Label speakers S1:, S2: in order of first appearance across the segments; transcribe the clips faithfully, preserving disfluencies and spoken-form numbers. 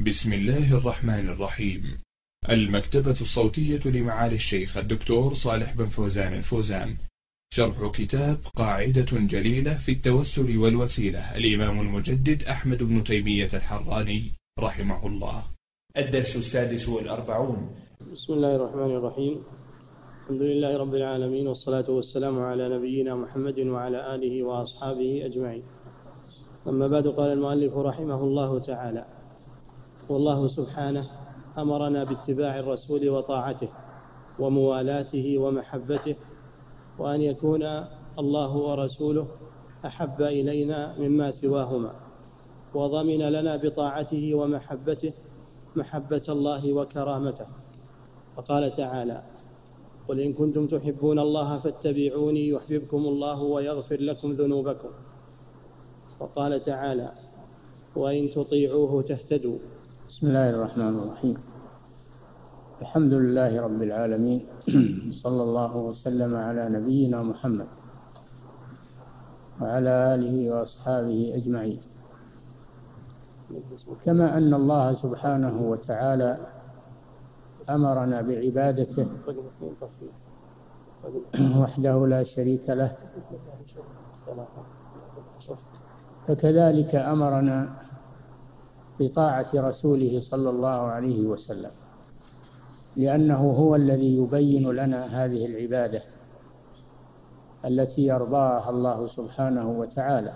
S1: بسم الله الرحمن الرحيم. المكتبة الصوتية لمعالي الشيخ الدكتور صالح بن فوزان الفوزان، شرح كتاب قاعدة جليلة في التوسل والوسيلة، الإمام المجدد أحمد بن تيمية الحراني رحمه الله. الدرس السادس والأربعون.
S2: بسم الله الرحمن الرحيم. الحمد لله رب العالمين، والصلاة والسلام على نبينا محمد وعلى آله وأصحابه أجمعين. أما بعد، قال المؤلف رحمه الله تعالى: والله سبحانه أمرنا باتباع الرسول وطاعته وموالاته ومحبته، وأن يكون الله ورسوله أحب إلينا مما سواهما، وضمن لنا بطاعته ومحبته محبة الله وكرامته. وقال تعالى: قل إن كنتم تحبون الله فاتبعوني يحببكم الله ويغفر لكم ذنوبكم. وقال تعالى: وإن تطيعوه تهتدوا.
S3: بسم الله الرحمن الرحيم. الحمد لله رب العالمين، صلى الله وسلم على نبينا محمد وعلى آله وأصحابه أجمعين. كما أن الله سبحانه وتعالى أمرنا بعبادته وحده لا شريك له، فكذلك أمرنا بطاعة رسوله صلى الله عليه وسلم، لأنه هو الذي يبين لنا هذه العبادة التي يرضاها الله سبحانه وتعالى،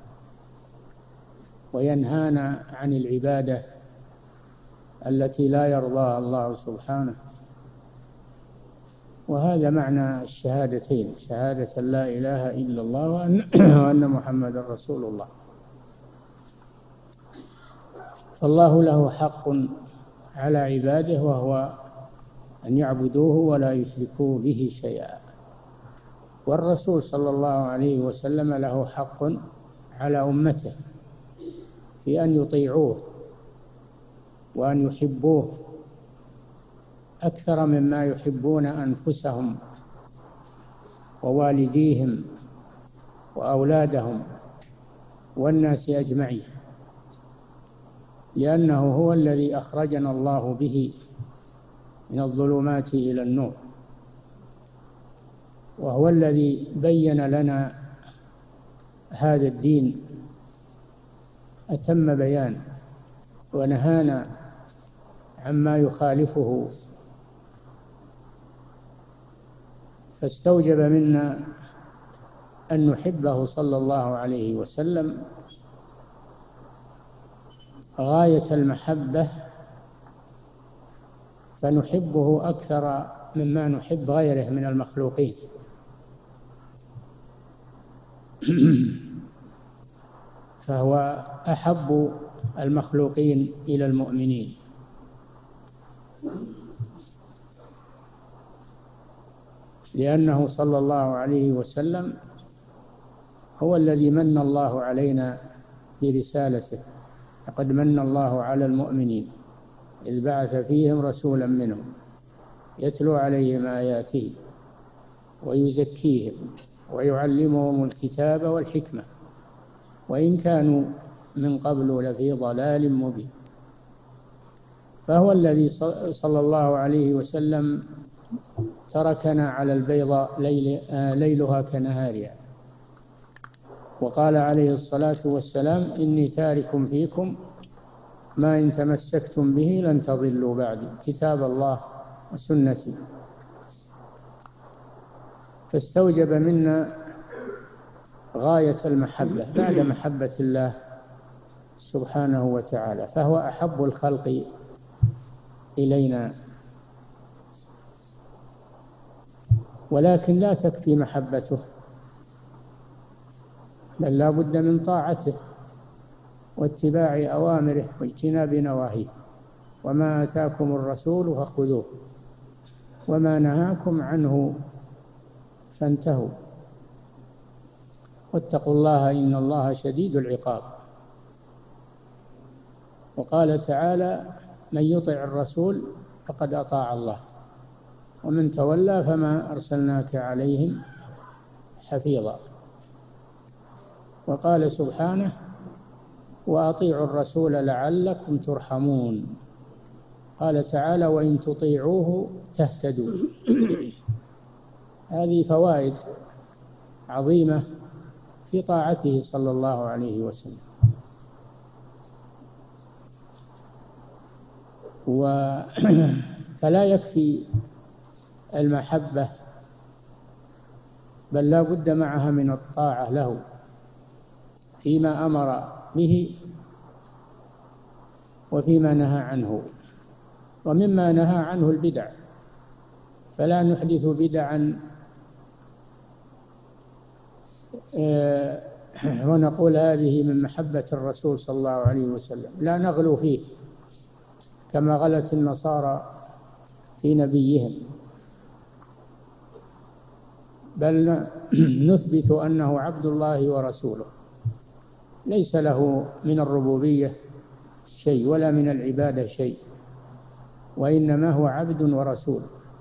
S3: وينهانا عن العبادة التي لا يرضاها الله سبحانه. وهذا معنى الشهادتين، شهادة لا إله إلا الله وأن, وأن محمد رسول الله. فالله له حق على عباده، وهو أن يعبدوه ولا يشركوا به شيئا، والرسول صلى الله عليه وسلم له حق على أمته في أن يطيعوه وأن يحبوه أكثر مما يحبون أنفسهم ووالديهم وأولادهم والناس أجمعين، لأنه هو الذي أخرجنا الله به من الظلمات إلى النور، وهو الذي بين لنا هذا الدين أتم بيان، ونهانا عما يخالفه، فاستوجب منا أن نحبه صلى الله عليه وسلم غاية المحبة، فنحبه أكثر مما نحب غيره من المخلوقين. فهو أحب المخلوقين إلى المؤمنين، لأنه صلى الله عليه وسلم هو الذي من الله علينا برسالته. لقد من الله على المؤمنين إذ بعث فيهم رسولا منهم يتلو عليهم آياته ويزكيهم ويعلمهم الكتاب والحكمة وإن كانوا من قبل لفي ضلال مبين. فهو الذي صلى الله عليه وسلم تركنا على البيضاء ليل ليلها كنهارها، وقال عليه الصلاة والسلام: إني تارك فيكم ما إن تمسكتم به لن تضلوا بعدي، كتاب الله وسنتي. فاستوجب منا غاية المحبة بعد محبة الله سبحانه وتعالى، فهو أحب الخلق إلينا. ولكن لا تكفي محبته، بل لا بد من طاعته واتباع أوامره واجتناب نواهيه. وما آتاكم الرسول فخذوه وما نهاكم عنه فانتهوا واتقوا الله إن الله شديد العقاب. وقال تعالى: من يطع الرسول فقد أطاع الله ومن تولى فما أرسلناك عليهم حفيظا. وقال سبحانه: وأطيعوا الرسول لعلكم ترحمون. قال تعالى: وإن تطيعوه تهتدوا. هذه فوائد عظيمة في طاعته صلى الله عليه وسلم. فلا يكفي المحبة، بل لا بد معها من الطاعة له فيما أمر به وفيما نهى عنه. ومما نهى عنه البدع، فلا نحدث بدعا ونقول هذه من محبة الرسول صلى الله عليه وسلم، لا نغلو فيه كما غلت النصارى في نبيهم، بل نثبت أنه عبد الله ورسوله، ليس له من الربوبية شيء ولا من العبادة شيء، وإنما هو عبد ورسول.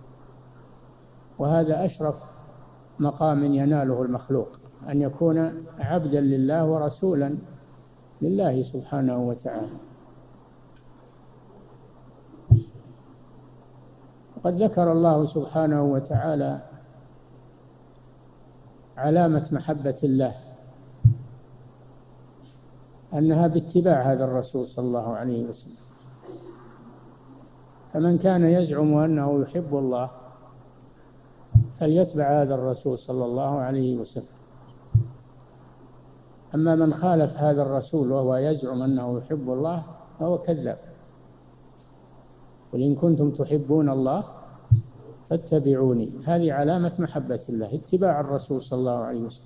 S3: وهذا أشرف مقام يناله المخلوق، أن يكون عبدا لله ورسولا لله سبحانه وتعالى. وقد ذكر الله سبحانه وتعالى علامة محبة الله أنها باتباع هذا الرسول صلى الله عليه وسلم. فمن كان يزعم أنه يحب الله فليتبع هذا الرسول صلى الله عليه وسلم. أما من خالف هذا الرسول وهو يزعم أنه يحب الله فهو كذاب. قل إن كنتم تحبون الله فاتبعوني. هذه علامة محبة الله، اتباع الرسول صلى الله عليه وسلم.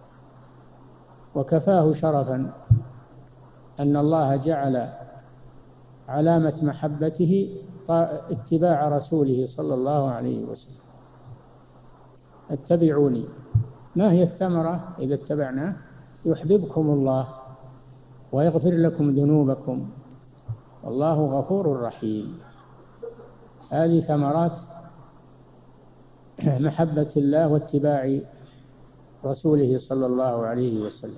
S3: وكفاه شرفا أن الله جعل علامة محبته اتباع رسوله صلى الله عليه وسلم. اتبعوني. ما هي الثمرة إذا اتبعناه؟ يحببكم الله ويغفر لكم ذنوبكم والله غفور رحيم. هذه ثمرات محبة الله واتباع رسوله صلى الله عليه وسلم،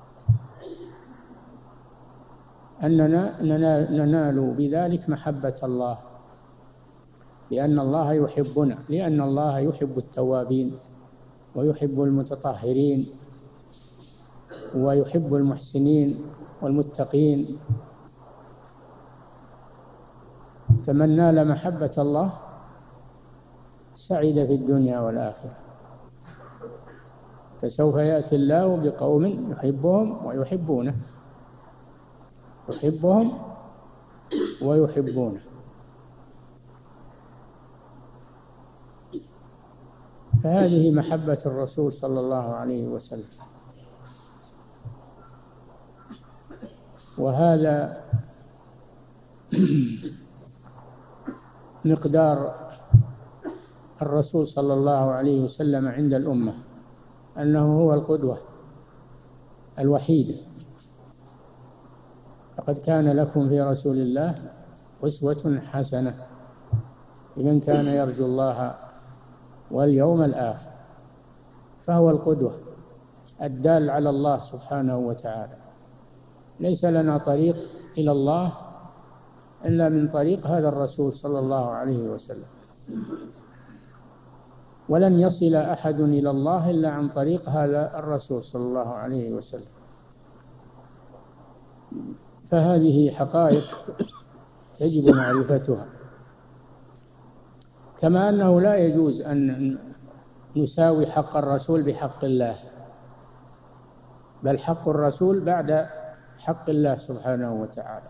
S3: أننا ننال بذلك محبة الله، لأن الله يحبنا، لأن الله يحب التوابين ويحب المتطهرين ويحب المحسنين والمتقين. فمن نال محبة الله سعد في الدنيا والآخرة. فسوف يأتي الله بقوم يحبهم ويحبونه، يحبهم ويحبونه. فهذه محبة الرسول صلى الله عليه وسلم. وهذا مقدار الرسول صلى الله عليه وسلم عند الأمة، أنه هو القدوة الوحيدة. لقد كان لكم في رسول الله أسوة حسنة لمن كان يرجو الله واليوم الآخر. فهو القدوة الدال على الله سبحانه وتعالى. ليس لنا طريق إلى الله إلا من طريق هذا الرسول صلى الله عليه وسلم، ولن يصل أحد إلى الله إلا عن طريق هذا الرسول صلى الله عليه وسلم. فهذه حقائق يجب معرفتها. كما أنه لا يجوز أن نساوي حق الرسول بحق الله، بل حق الرسول بعد حق الله سبحانه وتعالى.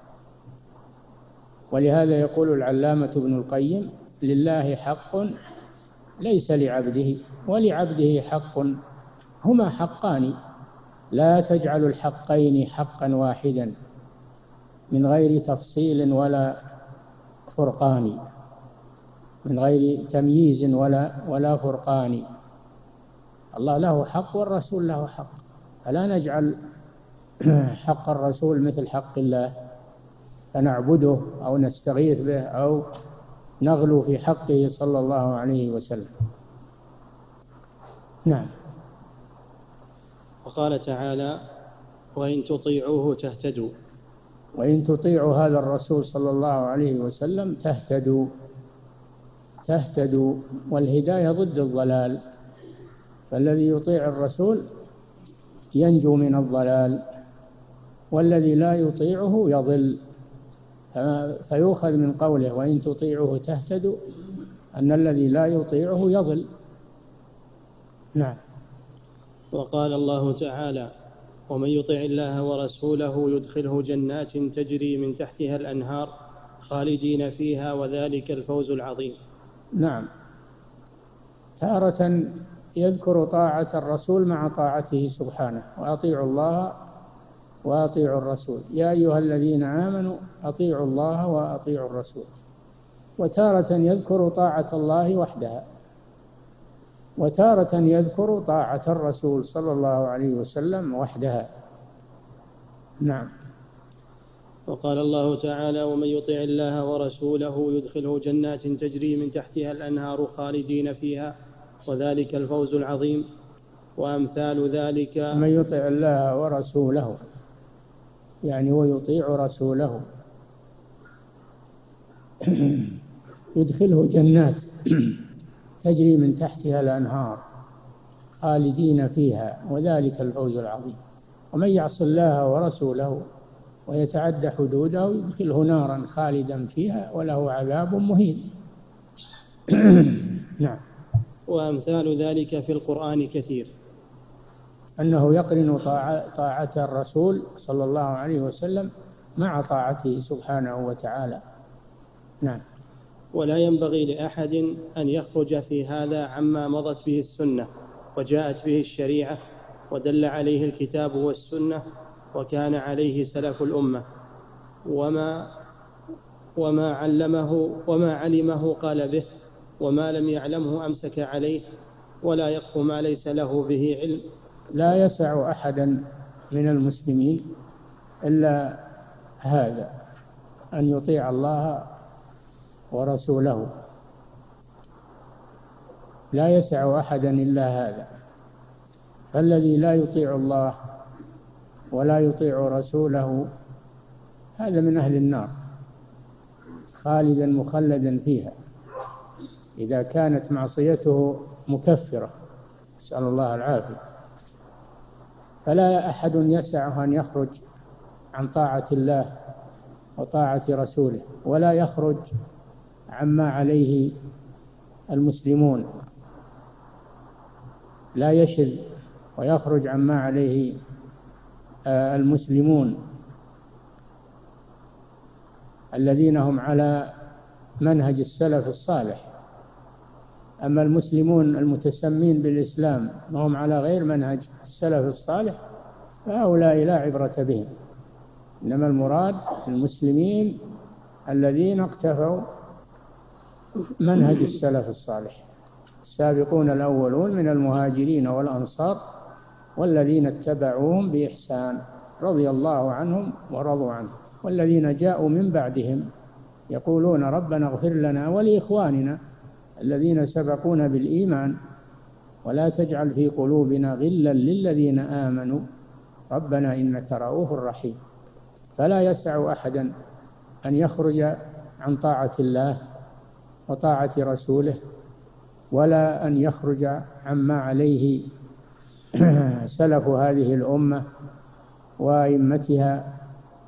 S3: ولهذا يقول العلامة ابن القيم: لله حق ليس لعبده، ولعبده حق، هما حقان، لا تجعل الحقين حقا واحدا من غير تفصيل ولا فرقان، من غير تمييز ولا ولا فرقان. الله له حق والرسول له حق، فلا نجعل حق الرسول مثل حق الله فنعبده أو نستغيث به أو نغلو في حقه صلى الله عليه وسلم. نعم.
S2: وقال تعالى: وإن تطيعوه تهتدوا.
S3: وإن تطيعوا هذا الرسول صلى الله عليه وسلم تهتدوا تهتدوا والهداية ضد الضلال، فالذي يطيع الرسول ينجو من الضلال، والذي لا يطيعه يضل. فيؤخذ من قوله وإن تطيعه تهتدوا أن الذي لا يطيعه يضل. نعم.
S2: وقال الله تعالى: ومن يطع الله ورسوله يدخله جنات تجري من تحتها الأنهار خالدين فيها وذلك الفوز العظيم.
S3: نعم. تارة يذكر طاعة الرسول مع طاعته سبحانه: وأطيعوا الله وأطيعوا الرسول يا أيها الذين آمنوا أطيعوا الله وأطيعوا الرسول. وتارة يذكر طاعة الله وحدها، وتارة يذكر طاعة الرسول صلى الله عليه وسلم وحدها. نعم.
S2: وقال الله تعالى: ومن يطع الله ورسوله يدخله جنات تجري من تحتها الأنهار خالدين فيها وذلك الفوز العظيم. وأمثال ذلك:
S3: من يطع الله ورسوله يعني ويطيع رسوله يدخله جنات تجري من تحتها الأنهار خالدين فيها وذلك الفوز العظيم. ومن يعص الله ورسوله ويتعدى حدوده يدخله نارا خالدا فيها وله عذاب مهين. نعم.
S2: وأمثال ذلك في القرآن كثير،
S3: أنه يقرن طاعة الرسول صلى الله عليه وسلم مع طاعته سبحانه وتعالى. نعم.
S2: ولا ينبغي لأحد أن يخرج في هذا عما مضت به السنة وجاءت به الشريعة ودل عليه الكتاب والسنة وكان عليه سلف الأمة، وما وما علمه وما علمه قال به، وما لم يعلمه أمسك عليه، ولا يقف ما ليس له به علم.
S3: لا يسع أحدا من المسلمين إلا هذا، أن يطيع الله ورسوله، لا يسع أحدا إلا هذا. فالذي لا يطيع الله ولا يطيع رسوله هذا من أهل النار خالدا مخلدا فيها إذا كانت معصيته مكفرة، نسأل الله العافية. فلا أحد يسعه أن يخرج عن طاعة الله وطاعة رسوله، ولا يخرج عما عليه المسلمون، لا يشذ ويخرج عما عليه المسلمون الذين هم على منهج السلف الصالح. أما المسلمون المتسمين بالإسلام وهم على غير منهج السلف الصالح فهؤلاء لا عبرة بهم، إنما المراد المسلمين الذين اقتفوا منهج السلف الصالح، السابقون الأولون من المهاجرين والأنصار والذين اتبعوهم بإحسان رضي الله عنهم ورضوا عنه، والذين جاءوا من بعدهم يقولون ربنا اغفر لنا ولإخواننا الذين سبقونا بالإيمان ولا تجعل في قلوبنا غلا للذين آمنوا ربنا إنك رؤوف رحيم. فلا يسع أحدا أن يخرج عن طاعة الله وطاعة رسوله، ولا أن يخرج عما عليه سلف هذه الأمة وأئمتها.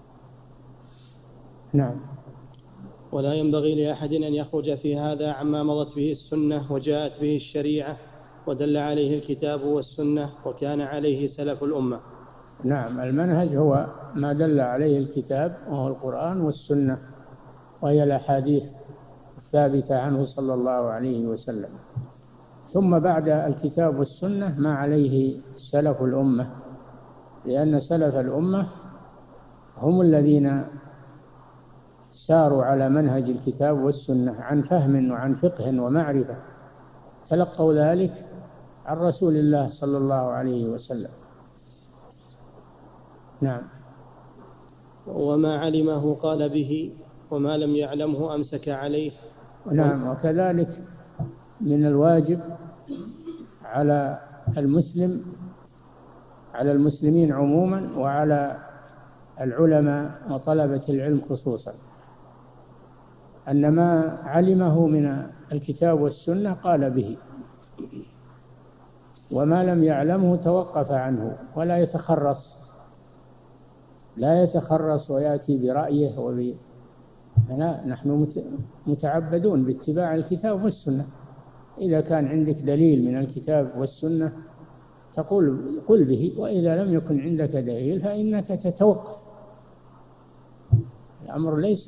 S3: نعم.
S2: ولا ينبغي لأحد أن يخرج في هذا عما مضت به السنة وجاءت به الشريعة ودل عليه الكتاب والسنة وكان عليه سلف الأمة.
S3: نعم. المنهج هو ما دل عليه الكتاب وهو القرآن والسنة، وهي الأحاديث الثابتة عنه صلى الله عليه وسلم. ثم بعد الكتاب والسنة ما عليه سلف الأمة، لأن سلف الأمة هم الذين ساروا على منهج الكتاب والسنة عن فهم وعن فقه ومعرفة، تلقوا ذلك عن رسول الله صلى الله عليه وسلم. نعم.
S2: وما علمه قال به، وما لم يعلمه أمسك عليه.
S3: نعم. وكذلك من الواجب على المسلم على المسلمين عموما وعلى العلماء وطلبة العلم خصوصا، أن ما علمه من الكتاب والسنة قال به، وما لم يعلمه توقف عنه ولا يتخرص لا يتخرص ويأتي برأيه وب... لا، نحن متعبدون باتباع الكتاب والسنة. إذا كان عندك دليل من الكتاب والسنة تقول قل به، وإذا لم يكن عندك دليل فإنك تتوقف. الأمر ليس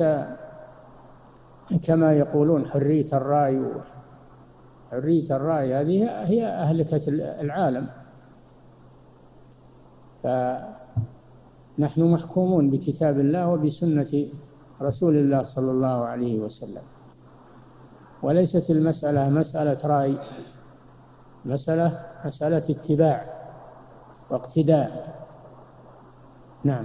S3: كما يقولون حرية الرأي. حرية الرأي هذه هي أهلكة العالم. فنحن محكومون بكتاب الله وبسنة رسول الله صلى الله عليه وسلم، وليست المسألة مسألة رأي، مسألة مسألة اتباع واقتداء. نعم.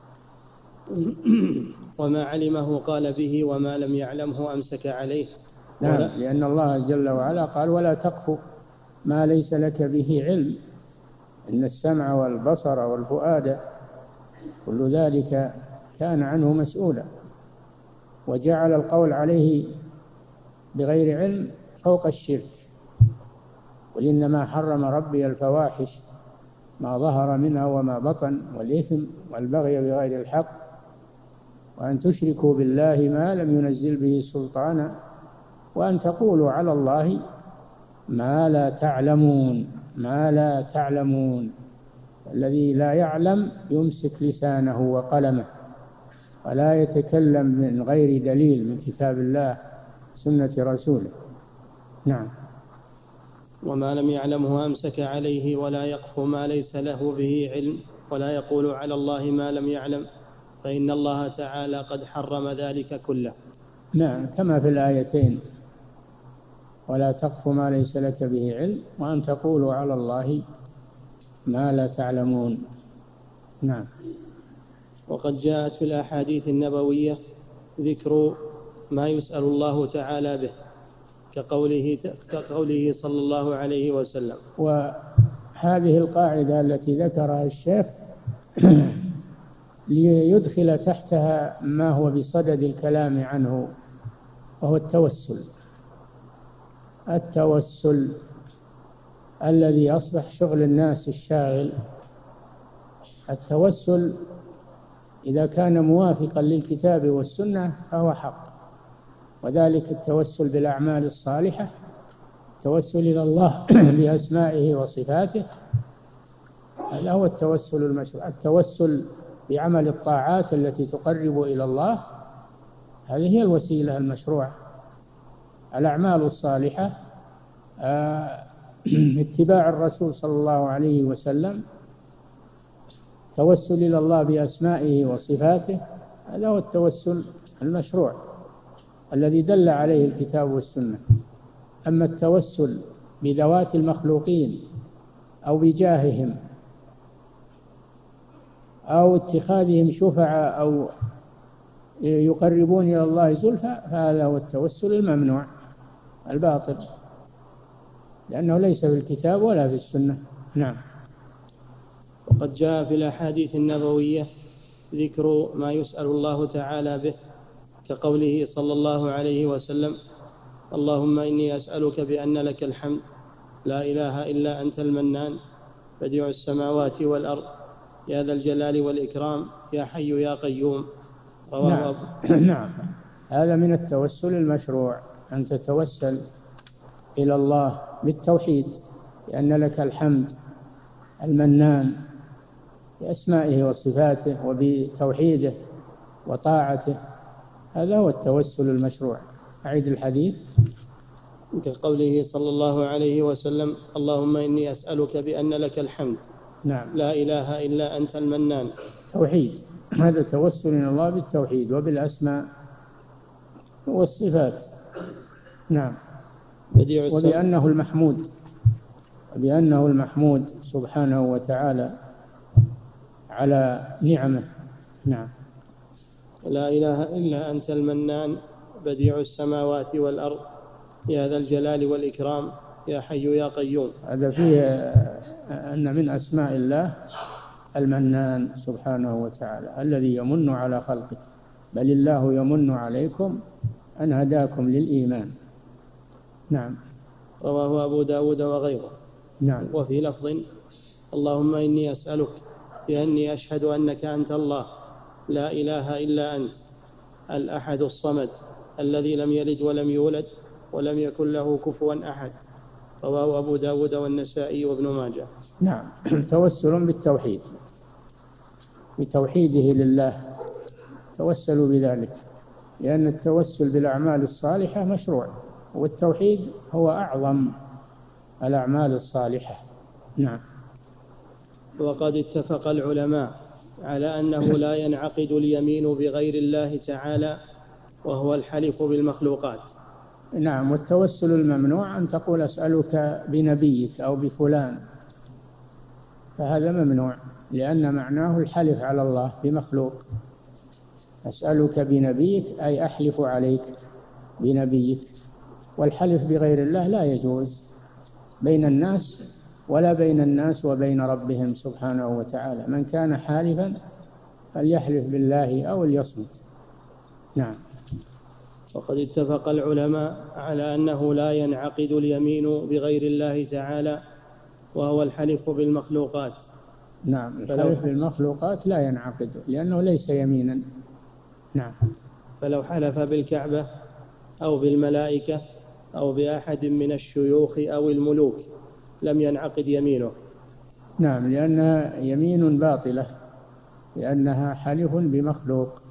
S2: وما علمه قال به وما لم يعلمه أمسك عليه.
S3: نعم، لأن الله جل وعلا قال ولا تقف ما ليس لك به علم إن السمع والبصر والفؤاد كل ذلك كان عنه مسؤولا، وجعل القول عليه بغير علم فوق الشرك. قل إنما حرم ربي الفواحش ما ظهر منها وما بطن والإثم والبغي بغير الحق وأن تشركوا بالله ما لم ينزل به سلطانا وأن تقولوا على الله ما لا تعلمون ما لا تعلمون. الذي لا يعلم يمسك لسانه وقلمه ولا يتكلم من غير دليل من كتاب الله سنة رسوله. نعم.
S2: وما لم يعلمه أمسك عليه ولا يقف ما ليس له به علم ولا يقول على الله ما لم يعلم فإن الله تعالى قد حرم ذلك كله.
S3: نعم، كما في الآيتين ولا تقف ما ليس لك به علم وأن تقولوا على الله ما لا تعلمون. نعم.
S2: وقد جاءت في الأحاديث النبوية ذكر ما يسأل الله تعالى به كقوله, كقوله صلى الله عليه وسلم.
S3: وهذه القاعدة التي ذكرها الشيخ ليدخل تحتها ما هو بصدد الكلام عنه، وهو التوسل. التوسل الذي أصبح شغل الناس الشاغل. التوسل إذا كان موافقا للكتاب والسنة فهو حق، وذلك التوسل بالأعمال الصالحة، التوسل إلى الله بأسمائه وصفاته، هذا هو التوسل المشروع. التوسل بعمل الطاعات التي تقرب إلى الله، هذه هي الوسيلة المشروعة. الأعمال الصالحة آه اتباع الرسول صلى الله عليه وسلم، توسل إلى الله بأسمائه وصفاته، هذا هو التوسل المشروع الذي دل عليه الكتاب والسنة. أما التوسل بذوات المخلوقين أو بجاههم أو اتخاذهم شفعاء أو يقربون إلى الله زلفى فهذا هو التوسل الممنوع الباطل، لأنه ليس في الكتاب ولا في السنة. نعم.
S2: وقد جاء في الأحاديث النبوية ذكر ما يسأل الله تعالى به كقوله صلى الله عليه وسلم اللهم إني أسألك بأن لك الحمد لا إله إلا أنت المنان بديع السماوات والأرض يا ذا الجلال والإكرام يا حي يا قيوم.
S3: نعم. نعم، هذا من التوسل المشروع، أن تتوسل إلى الله بالتوحيد بأن لك الحمد المنان بأسمائه وصفاته وبتوحيده وطاعته، هذا هو التوسل المشروع. أعيد الحديث.
S2: كقوله صلى الله عليه وسلم اللهم إني أسألك بأن لك الحمد.
S3: نعم.
S2: لا إله إلا أنت المنان.
S3: توحيد، هذا توسل إلى الله بالتوحيد وبالأسماء والصفات. نعم. وبأنه المحمود وبأنه المحمود سبحانه وتعالى على نعمه. نعم.
S2: لا إله إلا أنت المنان بديع السماوات والأرض يا ذا الجلال والإكرام يا حي يا قيوم.
S3: هذا فيه أن من أسماء الله المنان سبحانه وتعالى الذي يمن على خلقه، بل الله يمن عليكم أن هداكم للإيمان. نعم.
S2: رواه أبو داود وغيره.
S3: نعم.
S2: وفي لفظ: اللهم إني أسألك بأني أشهد أنك أنت الله لا إله إلا أنت الأحد الصمد الذي لم يلد ولم يولد ولم يكن له كفوا أحد. رواه أبو داود والنسائي وابن ماجه.
S3: نعم. توسل بالتوحيد، بتوحيده لله توسلوا بذلك، لأن التوسل بالأعمال الصالحة مشروع، والتوحيد هو أعظم الأعمال الصالحة. نعم.
S2: وقد اتفق العلماء على أنه لا ينعقد اليمين بغير الله تعالى وهو الحلف بالمخلوقات.
S3: نعم. والتوسل الممنوع أن تقول أسألك بنبيك أو بفلان، فهذا ممنوع، لأن معناه الحلف على الله بمخلوق. أسألك بنبيك أي أحلف عليك بنبيك، والحلف بغير الله لا يجوز بين الناس ولا بين الناس وبين ربهم سبحانه وتعالى. من كان حالفا فليحلف بالله أو ليصمت. نعم.
S2: وقد اتفق العلماء على أنه لا ينعقد اليمين بغير الله تعالى وهو الحلف بالمخلوقات.
S3: نعم. الحلف بالمخلوقات لا ينعقد لأنه ليس يمينا. نعم.
S2: فلو حلف بالكعبة أو بالملائكة أو بأحد من الشيوخ أو الملوك لم ينعقد يمينه.
S3: نعم. لأنها يمين باطلة، لأنها حلف بمخلوق.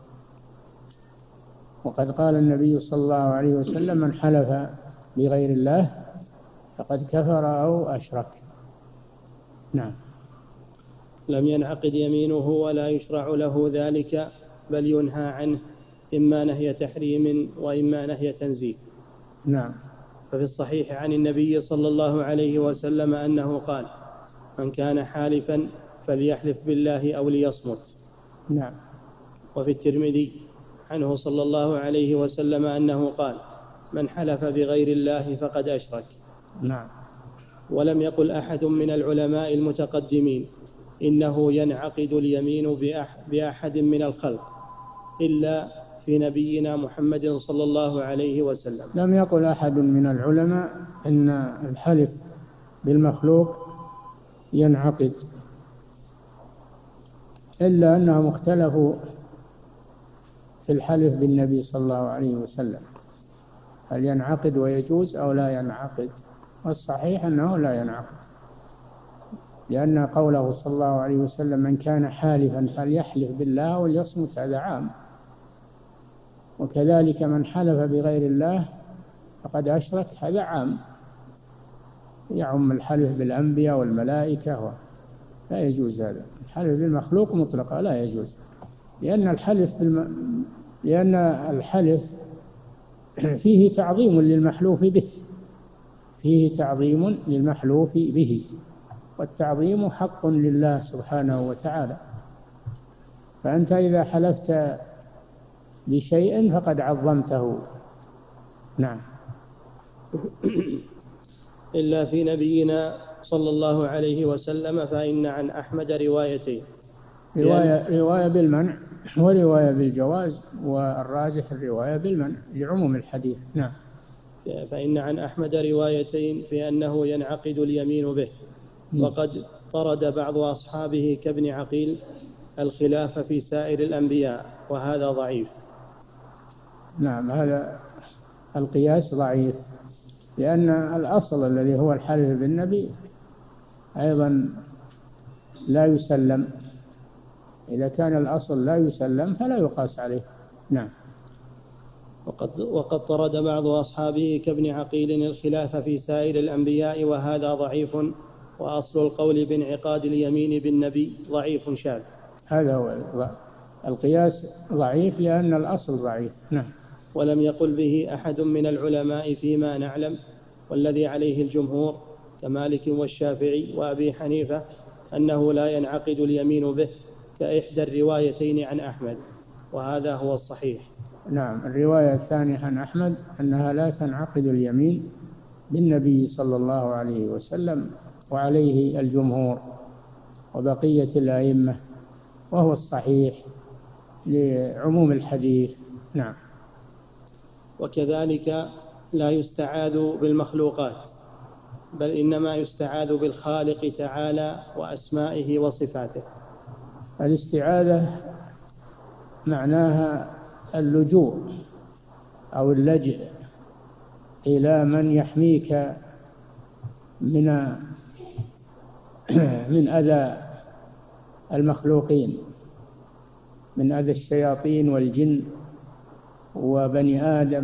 S3: وقد قال النبي صلى الله عليه وسلم: من حلف بغير الله فقد كفر أو أشرك. نعم.
S2: لم ينعقد يمينه ولا يشرع له ذلك، بل ينهى عنه، إما نهي تحريم وإما نهي تنزيه.
S3: نعم.
S2: ففي الصحيح عن النبي صلى الله عليه وسلم أنه قال: من كان حالفا فليحلف بالله أو ليصمت.
S3: نعم.
S2: وفي الترمذي عنه صلى الله عليه وسلم أنه قال: من حلف بغير الله فقد أشرك.
S3: نعم.
S2: ولم يقل أحد من العلماء المتقدمين إنه ينعقد اليمين بأحد من الخلق إلا في نبينا محمد صلى الله عليه وسلم.
S3: لم يقل أحد من العلماء إن الحلف بالمخلوق ينعقد، إلا أنهم اختلفوا في الحلف بالنبي صلى الله عليه وسلم، هل ينعقد ويجوز أو لا ينعقد؟ والصحيح أنه لا ينعقد، لأن قوله صلى الله عليه وسلم: من كان حالفا فليحلف بالله وليصمت، هذا عام. وكذلك من حلف بغير الله فقد أشرك، هذا عام، يعم الحلف بالأنبياء والملائكة، لا يجوز هذا. الحلف بالمخلوق مطلقا لا يجوز، لأن الحلف بالم... لأن الحلف فيه تعظيم للمحلوف به، فيه تعظيم للمحلوف به، والتعظيم حق لله سبحانه وتعالى. فأنت إذا حلفت بشيء فقد عظمته. نعم.
S2: إلا في نبينا صلى الله عليه وسلم فإن عن أحمد روايتين،
S3: رواية, رواية بالمنع ورواية بالجواز، والراجح الرواية بالمنع لعموم الحديث. نعم.
S2: فإن عن أحمد روايتين في أنه ينعقد اليمين به. م. وقد طرد بعض أصحابه كابن عقيل الخلاف في سائر الأنبياء، وهذا ضعيف.
S3: نعم. هذا القياس ضعيف، لأن الأصل الذي هو الحلف بالنبي أيضا لا يسلم. إذا كان الأصل لا يسلم فلا يقاس عليه. نعم.
S2: وقد, وقد طرد بعض أصحابه كابن عقيل الخلاف في سائر الأنبياء، وهذا ضعيف، وأصل القول بانعقاد اليمين بالنبي ضعيف شاذ.
S3: هذا هو القياس ضعيف، لأن الأصل ضعيف. نعم.
S2: ولم يقل به أحد من العلماء فيما نعلم، والذي عليه الجمهور كمالك والشافعي وأبي حنيفة أنه لا ينعقد اليمين به، كإحدى الروايتين عن أحمد، وهذا هو الصحيح.
S3: نعم. الرواية الثانية عن أحمد أنها لا تنعقد اليمين بالنبي صلى الله عليه وسلم، وعليه الجمهور. وبقية الأئمة، وهو الصحيح لعموم الحديث. نعم.
S2: وكذلك لا يستعاذ بالمخلوقات، بل إنما يستعاذ بالخالق تعالى وأسمائه وصفاته.
S3: الاستعاذة معناها اللجوء أو اللجئ إلى من يحميك من من أذى المخلوقين، من أذى الشياطين والجن وبني آدم،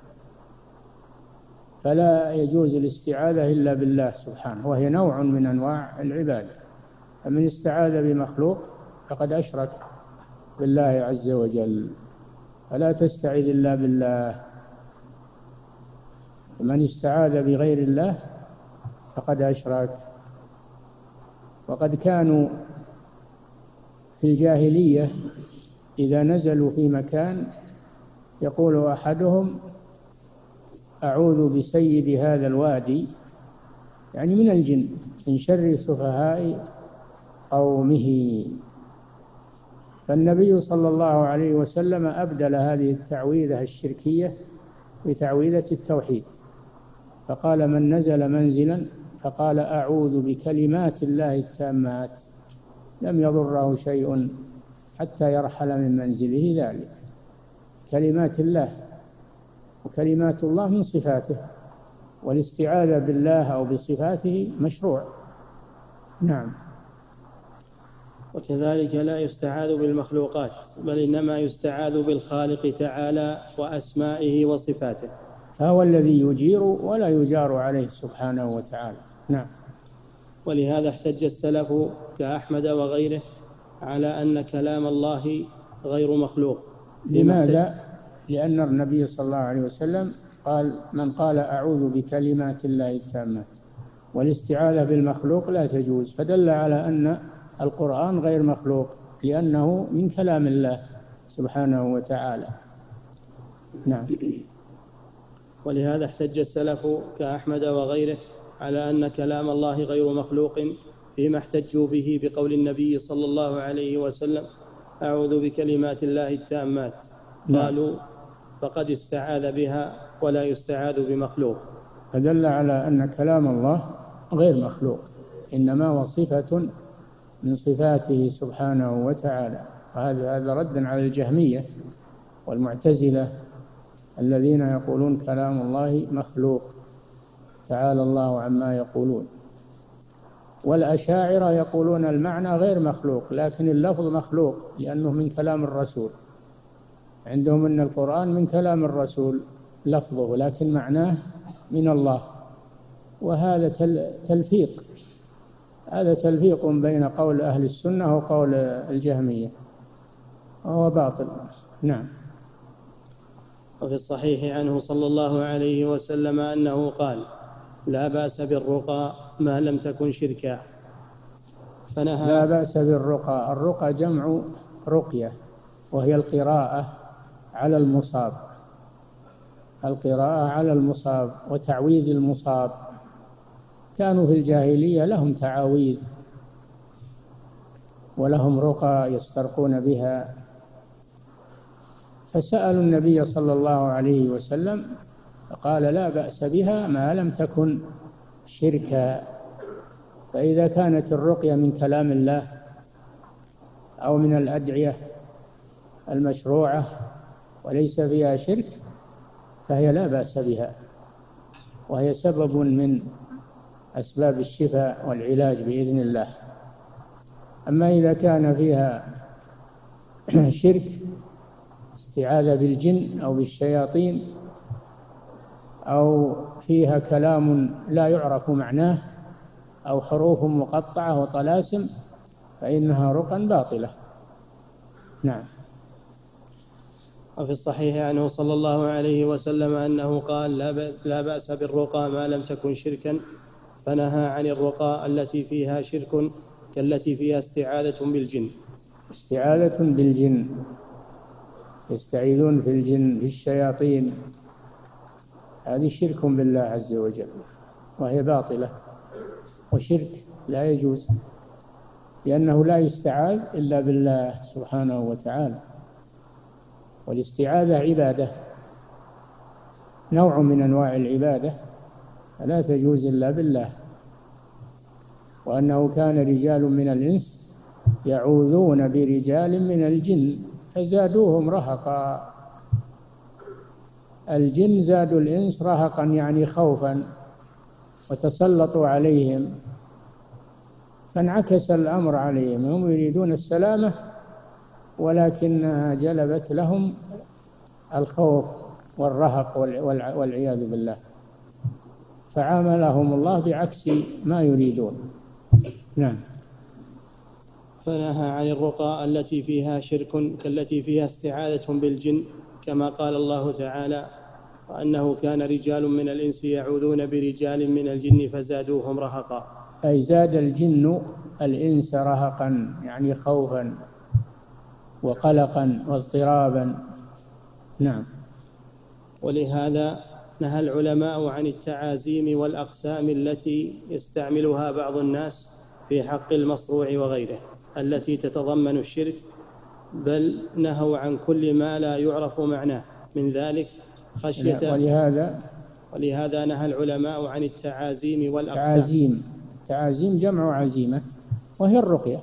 S3: فلا يجوز الاستعاذة إلا بالله سبحانه، وهي نوع من أنواع العبادة. فمن استعاذ بمخلوق فقد أشرك بالله عز وجل، فلا تستعذ إلا بالله. من استعاذ بغير الله فقد أشرك. وقد كانوا في الجاهلية إذا نزلوا في مكان يقول أحدهم أعوذ بسيد هذا الوادي، يعني من الجن، من شر سفهاء قومه. فالنبي صلى الله عليه وسلم أبدل هذه التعويذة الشركية بتعويذة التوحيد، فقال من نزل منزلا فقال أعوذ بكلمات الله التامات لم يضره شيء حتى يرحل من منزله ذلك. كلمات الله، وكلمات الله من صفاته، والاستعاذة بالله أو بصفاته مشروع. نعم.
S2: وكذلك لا يستعاذ بالمخلوقات، بل إنما يستعاذ بالخالق تعالى وأسمائه وصفاته،
S3: فهو الذي يجير ولا يجار عليه سبحانه وتعالى. نعم.
S2: ولهذا احتج السلف كأحمد وغيره على أن كلام الله غير مخلوق.
S3: لماذا؟ لأن النبي صلى الله عليه وسلم قال من قال أعوذ بكلمات الله التامات، والاستعاذة بالمخلوق لا تجوز، فدل على أن القرآن غير مخلوق لأنه من كلام الله سبحانه وتعالى. نعم.
S2: ولهذا احتج السلف كأحمد وغيره على أن كلام الله غير مخلوق فيما احتجوا به بقول النبي صلى الله عليه وسلم أعوذ بكلمات الله التامات. قالوا فقد استعاذ بها ولا يستعاذ بمخلوق،
S3: فدل على أن كلام الله غير مخلوق، إنما هو صفة من صفاته سبحانه وتعالى. وهذا هذا رد على الجهمية والمعتزلة الذين يقولون كلام الله مخلوق، تعالى الله عما يقولون. والأشاعرة يقولون المعنى غير مخلوق لكن اللفظ مخلوق لأنه من كلام الرسول، عندهم أن القرآن من كلام الرسول لفظه لكن معناه من الله، وهذا تلفيق، هذا تلفيق بين قول أهل السنة وقول الجهمية، وهو باطل. نعم.
S2: وفي الصحيح عنه صلى الله عليه وسلم أنه قال لا بأس بالرقى ما لم تكن شركا، فنهى.
S3: لا بأس بالرقى، الرقى جمع رقية، وهي القراءة على المصاب، القراءة على المصاب وتعويذ المصاب. كانوا في الجاهلية لهم تعاويذ ولهم رقى يسترقون بها، فسألوا النبي صلى الله عليه وسلم فقال لا بأس بها ما لم تكن شركا. فإذا كانت الرقية من كلام الله أو من الأدعية المشروعة وليس فيها شرك فهي لا بأس بها، وهي سبب من أسباب الشفاء والعلاج بإذن الله. أما إذا كان فيها شرك، استعاذة بالجن أو بالشياطين، أو فيها كلام لا يعرف معناه أو حروف مقطعة وطلاسم، فإنها رقى باطلة. نعم.
S2: وفي الصحيح عنه صلى الله عليه وسلم أنه قال لا بأس بالرقى ما لم تكن شركا، فنهى عن الرقى التي فيها شرك كالتي فيها استعاذة بالجن.
S3: استعاذة بالجن، يستعيذون في الجن في الشياطين، هذه شرك بالله عز وجل وهي باطلة وشرك لا يجوز. لأنه لا يستعاذ إلا بالله سبحانه وتعالى، والاستعاذة عبادة، نوع من أنواع العبادة فلا تجوز إلا بالله. وأنه كان رجال من الإنس يعوذون برجال من الجن فزادوهم رهقا. الجن زادوا الإنس رهقا يعني خوفا، وتسلطوا عليهم فانعكس الأمر عليهم، هم يريدون السلامة ولكنها جلبت لهم الخوف والرهق والعياذ بالله، فعاملهم الله بعكس ما يريدون. نعم.
S2: فنهى عن الرقى التي فيها شرك كالتي فيها استعاذة بالجن، كما قال الله تعالى: وأنه كان رجال من الإنس يعوذون برجال من الجن فزادوهم رهقا.
S3: أي زاد الجن الإنس رهقا يعني خوفا وقلقا واضطرابا. نعم.
S2: ولهذا نهى العلماء عن التعازيم والأقسام التي يستعملها بعض الناس في حق المصروع وغيره التي تتضمن الشرك، بل نهوا عن كل ما لا يعرف معناه من ذلك خشية.
S3: ولهذا
S2: ولهذا نهى العلماء عن التعازيم والأقسام.
S3: تعازيم تعازيم جمع عزيمة، وهي الرقية،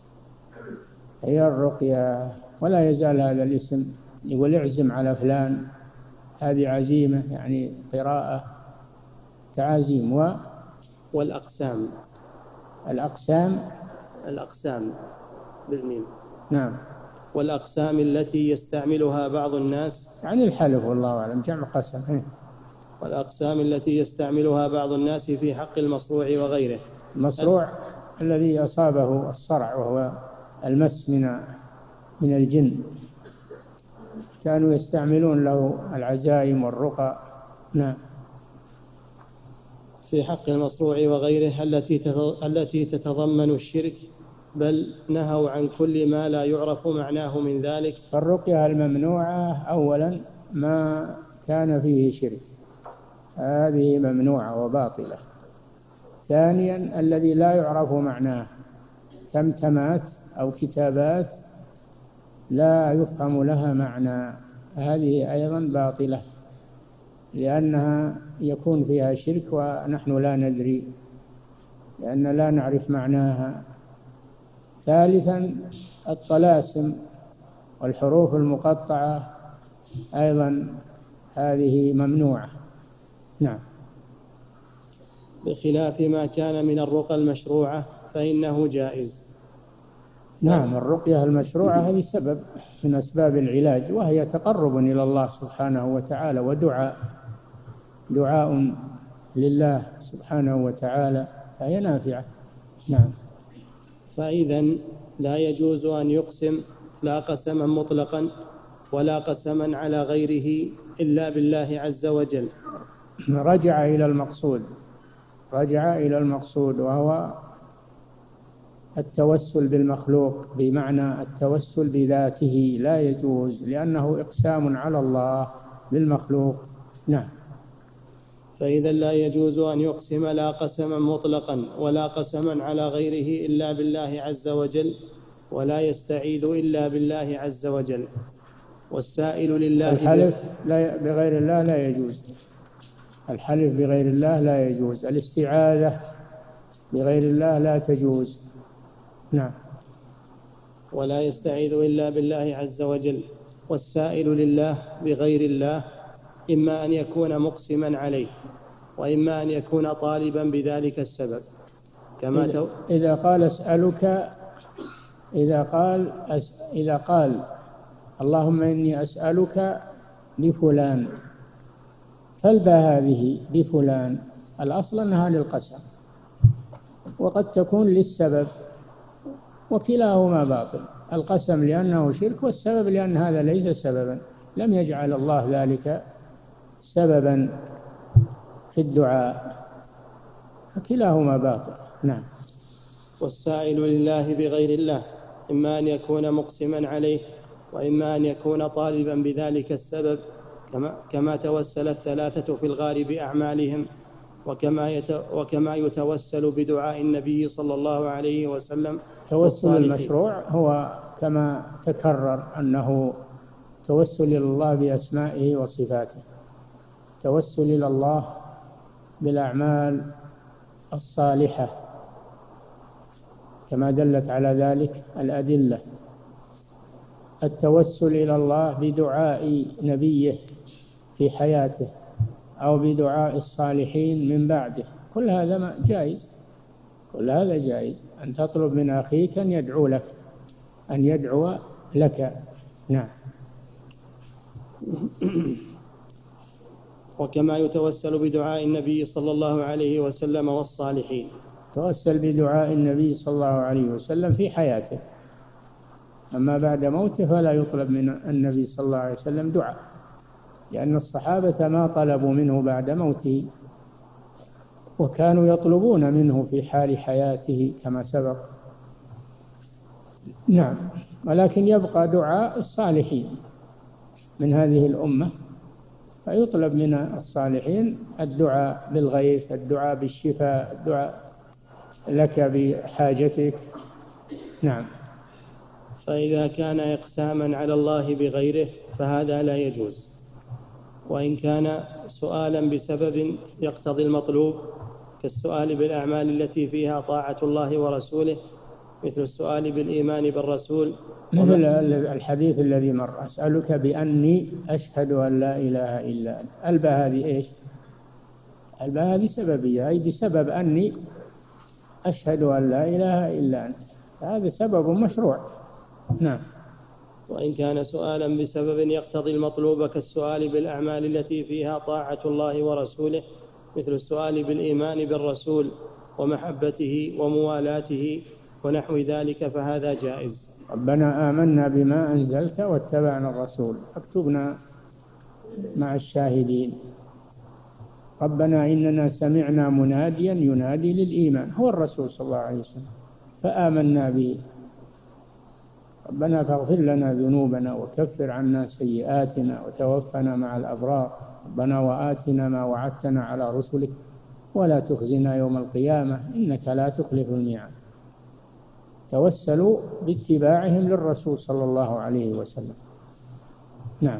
S3: هي الرقية. ولا يزال هذا الاسم يقول اعزم على فلان، هذه عزيمة يعني قراءة. تعازيم و
S2: والأقسام.
S3: الأقسام
S2: الأقسام بالميم.
S3: نعم.
S2: والأقسام التي يستعملها بعض الناس
S3: يعني الحلف، والله أعلم جمع قسم.
S2: والأقسام التي يستعملها بعض الناس في حق المصروع وغيره.
S3: المصروع الذي أصابه الصرع وهو المس من من الجن، كانوا يستعملون له العزائم والرقى. نعم.
S2: في حق المصروع وغيره التي التي تتضمن الشرك، بل نهوا عن كل ما لا يعرف معناه من ذلك.
S3: فالرقية الممنوعة أولا ما كان فيه شرك، هذه ممنوعة وباطلة. ثانيا الذي لا يعرف معناه، تمتمات أو كتابات لا يفهم لها معنى، هذه أيضا باطلة لأنها يكون فيها شرك ونحن لا ندري، لأن لا نعرف معناها. ثالثا الطلاسم والحروف المقطعة أيضا هذه ممنوعة. نعم.
S2: بخلاف ما كان من الرقى المشروعة فإنه جائز.
S3: نعم. الرقية المشروعة هذه سبب من أسباب العلاج، وهي تقرب إلى الله سبحانه وتعالى ودعاء دعاء لله سبحانه وتعالى، فهي نافعة. نعم.
S2: فإذن لا يجوز أن يقسم لا قسما مطلقا ولا قسما على غيره إلا بالله عز وجل.
S3: رجع إلى المقصود رجع إلى المقصود وهو التوسل بالمخلوق، بمعنى التوسل بذاته لا يجوز، لأنه إقسام على الله بالمخلوق. نعم.
S2: فإذا لا يجوز أن يقسم لا قسما مطلقا ولا قسما على غيره إلا بالله عز وجل، ولا يستعيذ إلا بالله عز وجل. والسائل لله
S3: الحلف لا بغير الله لا يجوز، الحلف بغير الله لا يجوز، الاستعاذة بغير الله لا تجوز. نعم.
S2: ولا يستعيذ إلا بالله عز وجل. والسائل لله بغير الله إما أن يكون مقسما عليه، وإما أن يكون طالبا بذلك السبب. كما تو...
S3: إذا قال أسألك إذا قال أس... إذا قال اللهم إني أسألك بفلان، فالباء هذه بفلان الأصل أنها للقسم، وقد تكون للسبب، وكلاهما باطل. القسم لأنه شرك، والسبب لأن هذا ليس سببا، لم يجعل الله ذلك سببا في الدعاء، فكلاهما باطل. نعم.
S2: والسائل لله بغير الله إما أن يكون مقسما عليه، وإما أن يكون طالبا بذلك السبب، كما, كما توسل الثلاثة في الغار بأعمالهم وكما, يت وكما يتوسل بدعاء النبي صلى الله عليه وسلم.
S3: توسل المشروع هو كما تكرر أنه توسل إلى الله بأسمائه وصفاته، توسل إلى الله بالأعمال الصالحة كما دلت على ذلك الأدلة، التوسل إلى الله بدعاء نبيه في حياته أو بدعاء الصالحين من بعده، كل هذا جائز، كل هذا جائز، أن تطلب من أخيك أن يدعو لك، أن يدعو لك. نعم.
S2: وكما يتوسل بدعاء النبي صلى الله عليه وسلم والصالحين.
S3: توسل بدعاء النبي صلى الله عليه وسلم في حياته، أما بعد موته فلا يطلب من النبي صلى الله عليه وسلم دعاء، لأن الصحابة ما طلبوا منه بعد موته، وكانوا يطلبون منه في حال حياته كما سبق. نعم. ولكن يبقى دعاء الصالحين من هذه الأمة، فيطلب من الصالحين الدعاء بالغيث، الدعاء بالشفاء، الدعاء لك بحاجتك. نعم.
S2: فإذا كان إقساما على الله بغيره فهذا لا يجوز، وإن كان سؤالا بسبب يقتضي المطلوب كالسؤال بالأعمال التي فيها طاعة الله ورسوله، مثل السؤال بالإيمان بالرسول،
S3: مثل الحديث الذي مر: أسألك بأني أشهد أن لا إله إلا أنت. الباء هذه إيش؟ الباء هذه سببية، أي بسبب أني أشهد أن لا إله إلا أنت، هذا سبب مشروع. نعم.
S2: وإن كان سؤالا بسبب يقتضي المطلوب كالسؤال بالأعمال التي فيها طاعة الله ورسوله، مثل السؤال بالإيمان بالرسول ومحبته وموالاته ونحو ذلك، فهذا جائز.
S3: ربنا آمنا بما أنزلت واتبعنا الرسول فاكتبنا مع الشاهدين. ربنا إننا سمعنا مناديا ينادي للإيمان، هو الرسول صلى الله عليه وسلم، فآمنا به. ربنا فاغفر لنا ذنوبنا وكفر عنا سيئاتنا وتوفنا مع الأبرار. ربنا وآتنا ما وعدتنا على رسلك ولا تخزنا يوم القيامة إنك لا تخلف الميعاد. توسلوا باتباعهم للرسول صلى الله عليه وسلم. نعم.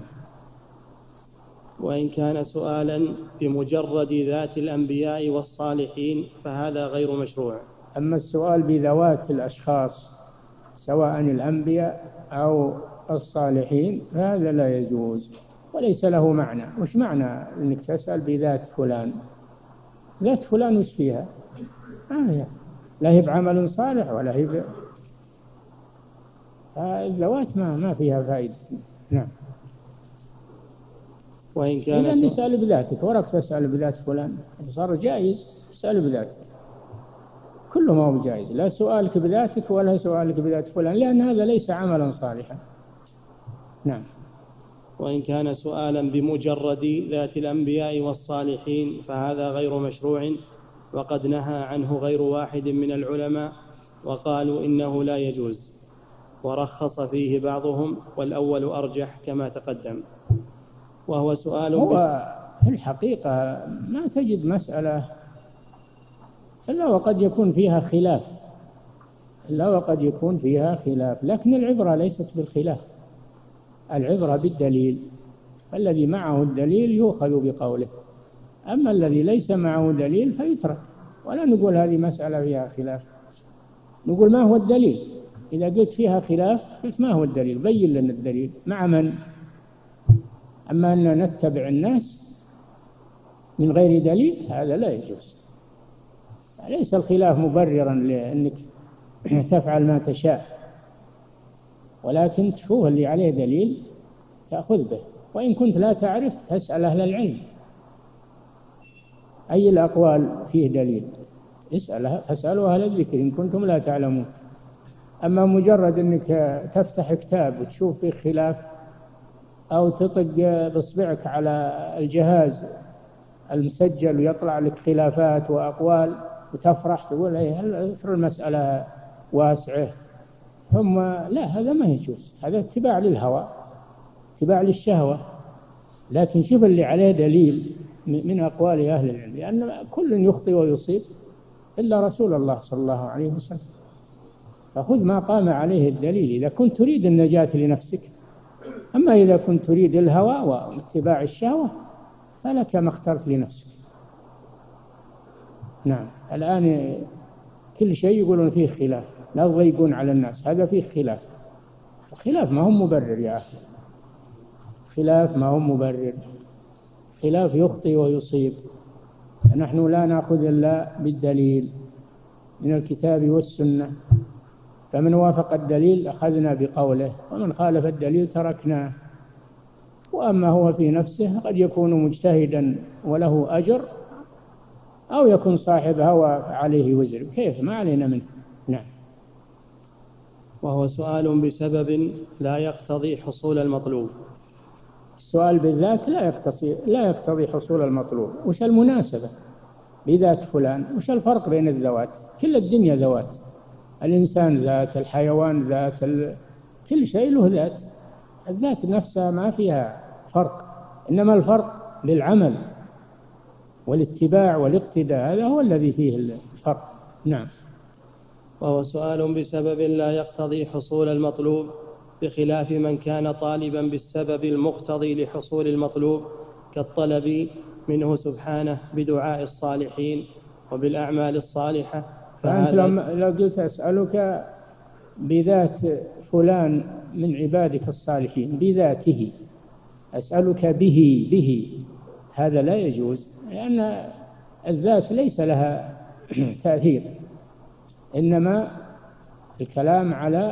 S2: وإن كان سؤالا بمجرد ذات الأنبياء والصالحين فهذا غير مشروع.
S3: أما السؤال بذوات الأشخاص سواء الأنبياء أو الصالحين فهذا لا يجوز وليس له معنى. وش معنى أنك تسأل بذات فلان؟ ذات فلان وش فيها؟ آه لا هي بعمل صالح ولا هي ب... الذوات ما ما فيها فائدة. نعم.
S2: وإن كان
S3: إذا نسأل بذاتك، ورك تسأل بذات فلان صار جائز، اسأل بذاتك، كله ما هو جائز، لا سؤالك بذاتك ولا سؤالك بذات فلان، لأن هذا ليس عملا صالحا. نعم.
S2: وإن كان سؤالا بمجرد ذات الأنبياء والصالحين فهذا غير مشروع، وقد نهى عنه غير واحد من العلماء وقالوا إنه لا يجوز، ورخص فيه بعضهم والأول أرجح كما تقدم، وهو سؤال
S3: هو في الحقيقة ما تجد مسألة إلا وقد يكون فيها خلاف، إلا وقد يكون فيها خلاف، لكن العبرة ليست بالخلاف، العبرة بالدليل، الذي معه الدليل يؤخذ بقوله، أما الذي ليس معه دليل فيترك. ولا نقول هذه مسألة فيها خلاف، نقول ما هو الدليل. إذا قلت فيها خلاف قلت ما هو الدليل، بين لنا الدليل مع من. أما أن نتبع الناس من غير دليل هذا لا يجوز. ليس الخلاف مبررا لأنك تفعل ما تشاء، ولكن تشوف اللي عليه دليل تأخذ به، وإن كنت لا تعرف تسأل أهل العلم أي الأقوال فيه دليل، اسأل فاسألوا أهل الذكر إن كنتم لا تعلمون. أما مجرد أنك تفتح كتاب وتشوف فيه خلاف أو تطق بإصبعك على الجهاز المسجل ويطلع لك خلافات وأقوال وتفرح تقول ايه اثر المسألة واسعة، ثم لا، هذا ما يجوز، هذا اتباع للهوى، اتباع للشهوة. لكن شوف اللي عليه دليل من أقوال أهل العلم، لأن كل يخطئ ويصيب إلا رسول الله صلى الله عليه وسلم. فخذ ما قام عليه الدليل إذا كنت تريد النجاة لنفسك. أما إذا كنت تريد الهوى واتباع الشهوة فلك ما اخترت لنفسك. نعم. الآن كل شيء يقولون فيه خلاف، لا تضيقون على الناس، هذا فيه خلاف. الخلاف ما هو مبرر يا أخي، خلاف ما هو مبرر، خلاف يخطئ ويصيب. نحن لا نأخذ إلا بالدليل من الكتاب والسنة، فمن وافق الدليل أخذنا بقوله، ومن خالف الدليل تركناه. وأما هو في نفسه قد يكون مجتهدا وله أجر، أو يكون صاحب هوى عليه وزر، كيف؟ ما علينا منه. نعم.
S2: وهو سؤال بسبب لا يقتضي حصول المطلوب.
S3: السؤال بالذات لا يقتضي لا يقتضي حصول المطلوب. وش المناسبة بذات فلان؟ وش الفرق بين الذوات؟ كل الدنيا ذوات، الإنسان ذات، الحيوان ذات، ال... كل شيء له ذات. الذات نفسها ما فيها فرق، إنما الفرق بالعمل والاتباع والاقتداء، هذا هو الذي فيه الفرق. نعم.
S2: وهو سؤال بسبب لا يقتضي حصول المطلوب، بخلاف من كان طالبا بالسبب المقتضي لحصول المطلوب، كالطلب منه سبحانه بدعاء الصالحين وبالأعمال الصالحة.
S3: فأنت لو قلت أسألك بذات فلان من عبادك الصالحين، بذاته، أسألك به به هذا لا يجوز، لأن الذات ليس لها تأثير، إنما الكلام على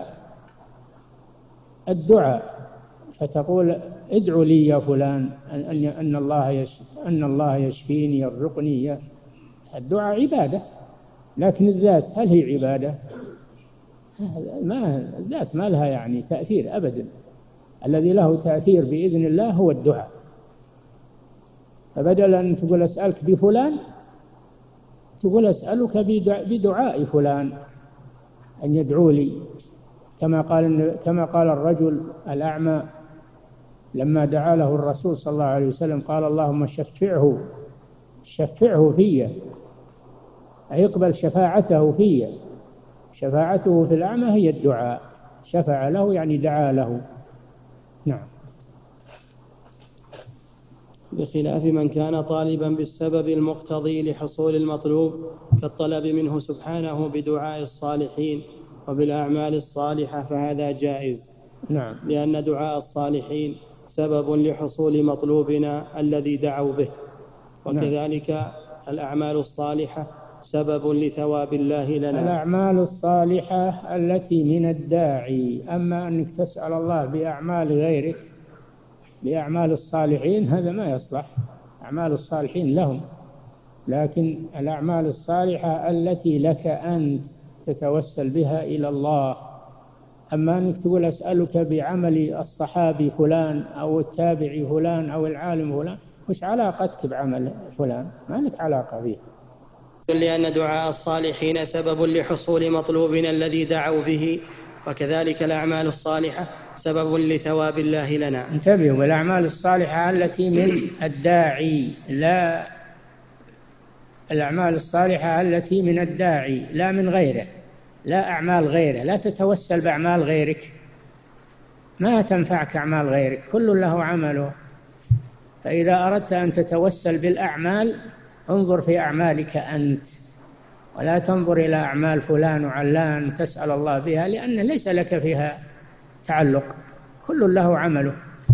S3: الدعاء. فتقول ادعو لي يا فلان أن أن الله يشفي أن الله يشفيني يرزقني. الدعاء عبادة، لكن الذات هل هي عبادة؟ ما الذات ما لها يعني تأثير أبدا. الذي له تأثير بإذن الله هو الدعاء. فبدل أن تقول أسألك بفلان تقول أسألك بدعاء فلان أن يدعو لي، كما قال كما قال الرجل الأعمى لما دعا له الرسول صلى الله عليه وسلم، قال اللهم شفعه شفعه في، أي اقبل شفاعته في. شفاعته في الأعمى هي الدعاء، شفع له يعني دعا له. نعم.
S2: بخلاف من كان طالبا بالسبب المقتضي لحصول المطلوب، كالطلب منه سبحانه بدعاء الصالحين وبالأعمال الصالحة، فهذا جائز.
S3: نعم.
S2: لأن دعاء الصالحين سبب لحصول مطلوبنا الذي دعوا به، وكذلك نعم. الأعمال الصالحة سبب لثواب الله لنا.
S3: الأعمال الصالحة التي من الداعي، أما أنك تسأل الله بأعمال غيرك بأعمال الصالحين هذا ما يصلح. أعمال الصالحين لهم، لكن الأعمال الصالحة التي لك أنت تتوسل بها إلى الله. أما أنك تقول أسألك بعمل الصحابي فلان أو التابعي فلان أو العالم فلان، وش علاقتك بعمل فلان؟ ما لك علاقة به.
S2: لأن دعاء الصالحين سبب لحصول مطلوبنا الذي دعوا به، وكذلك الأعمال الصالحة سبب لثواب الله لنا.
S3: انتبهوا، بالأعمال الصالحة التي من الداعي، لا الأعمال الصالحة التي من الداعي لا من غيره، لا أعمال غيره. لا تتوسل بأعمال غيرك، ما تنفعك أعمال غيرك، كل له عمله. فإذا أردت أن تتوسل بالأعمال انظر في أعمالك أنت، ولا تنظر إلى أعمال فلان وعلان تسأل الله بها، لأن ليس لك فيها تعلق، كل له عمله.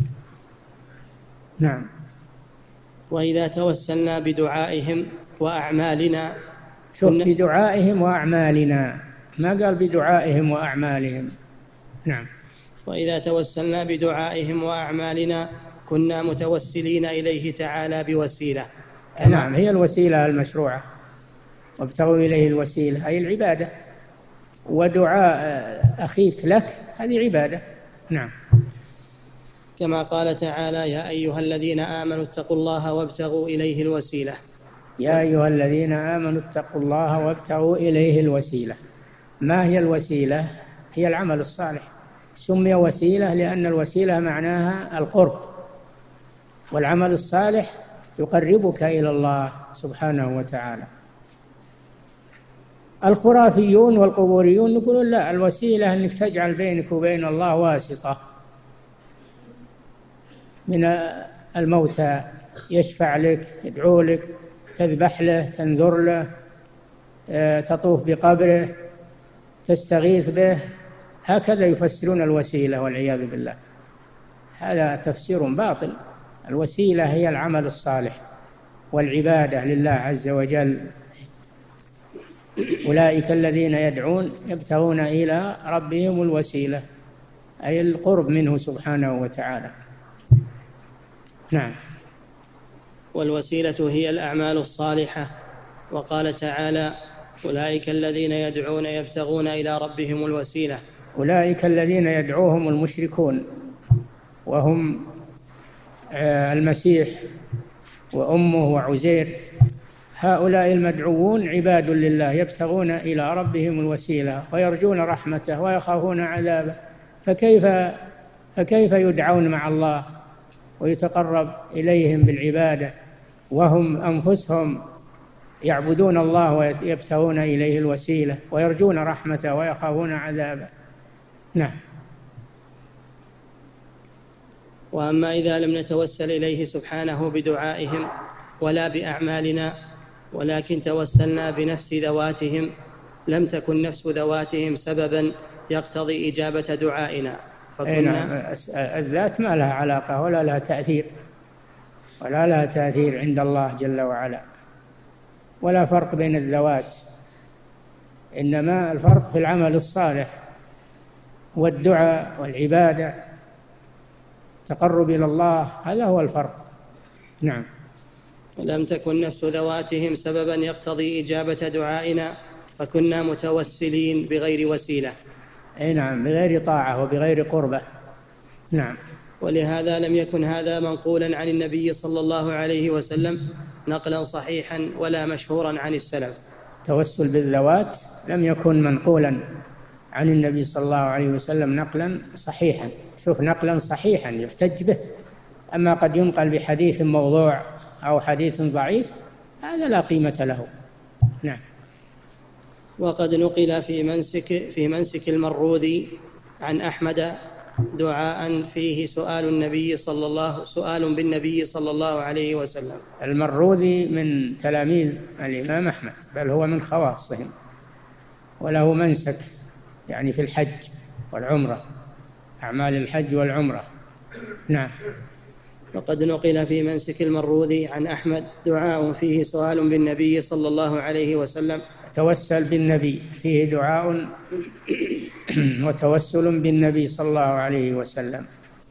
S3: نعم.
S2: وإذا توسلنا بدعائهم وأعمالنا،
S3: شوف، بدعائهم وأعمالنا، ما قال بدعائهم وأعمالهم. نعم.
S2: وإذا توسلنا بدعائهم وأعمالنا كنا متوسلين إليه تعالى بوسيلة.
S3: نعم، هي الوسيلة المشروعة، وابتغوا إليه الوسيلة أي العبادة، ودعاء أخيك لك هذه عبادة. نعم.
S2: كما قال تعالى يا أيها الذين آمنوا اتقوا الله وابتغوا إليه الوسيلة.
S3: يا أيها الذين آمنوا اتقوا الله وابتغوا إليه الوسيلة. ما هي الوسيلة؟ هي العمل الصالح. سمي وسيلة لأن الوسيلة معناها القرب، والعمل الصالح يقربك إلى الله سبحانه وتعالى. الخرافيون والقبوريون يقولون لا، الوسيلة أنك تجعل بينك وبين الله واسطة من الموتى، يشفع لك، يدعو لك، تذبح له، تنذر له، تطوف بقبره، تستغيث به. هكذا يفسرون الوسيلة والعياذ بالله. هذا تفسير باطل. الوسيلة هي العمل الصالح والعبادة لله عز وجل. أولئك الذين يدعون يبتغون إلى ربهم الوسيلة، أي القرب منه سبحانه وتعالى. نعم.
S2: والوسيلة هي الأعمال الصالحة. وقال تعالى: أولئك الذين يدعون يبتغون إلى ربهم الوسيلة.
S3: أولئك الذين يدعوهم المشركون، وهم المسيح وأمه وعزير. هؤلاء المدعوون عباد لله يبتغون إلى ربهم الوسيلة ويرجون رحمته ويخافون عذابه، فكيف فكيف يدعون مع الله ويتقرب إليهم بالعبادة وهم أنفسهم يعبدون الله ويبتغون إليه الوسيلة ويرجون رحمته ويخافون عذابه؟ نعم.
S2: وأما إذا لم نتوسل إليه سبحانه بدعائهم ولا بأعمالنا، ولكن توسلنا بنفس ذواتهم، لم تكن نفس ذواتهم سببا يقتضي إجابة دعائنا،
S3: فكنا الذات ما لها علاقة ولا لها تأثير ولا لها تأثير عند الله جل وعلا، ولا فرق بين الذوات، إنما الفرق في العمل الصالح والدعاء والعبادة، تقرب إلى الله، هذا هو الفرق. نعم.
S2: ولم تكن نفس ذواتهم سببا يقتضي إجابة دعائنا، فكنا متوسلين بغير وسيلة.
S3: أي نعم، بغير طاعة وبغير قربة. نعم.
S2: ولهذا لم يكن هذا منقولا عن النبي صلى الله عليه وسلم نقلا صحيحا ولا مشهورا عن السلف.
S3: التوسل بالذوات لم يكن منقولا عن النبي صلى الله عليه وسلم نقلا صحيحا. شوف، نقلا صحيحا يحتج به، أما قد ينقل بحديث موضوع أو حديث ضعيف هذا لا قيمة له. نعم.
S2: وقد نقل في منسك في منسك المروذي عن أحمد دعاء فيه سؤال النبي صلى الله سؤال بالنبي صلى الله عليه وسلم.
S3: المروذي من تلاميذ الإمام أحمد، بل هو من خواصهم، وله منسك يعني في الحج والعمرة، أعمال الحج والعمرة. نعم.
S2: وقد نقل في منسك المروذي عن أحمد دعاء فيه سؤال بالنبي صلى الله عليه وسلم.
S3: توسل بالنبي فيه دعاء وتوسل بالنبي صلى الله عليه وسلم،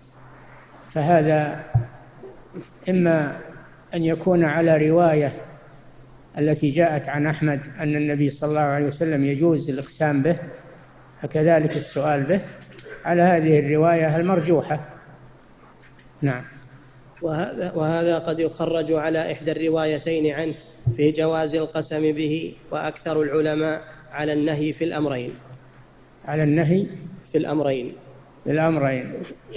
S3: فهذا إما أن يكون على رواية التي جاءت عن أحمد أن النبي صلى الله عليه وسلم يجوز الإقسام به، فكذلك السؤال به على هذه الرواية المرجوحة. نعم.
S2: وهذا, وهذا قد يخرج على إحدى الروايتين عنه في جواز القسم به، وأكثر العلماء على النهي في الأمرين.
S3: على النهي
S2: في الأمرين
S3: في الأمرين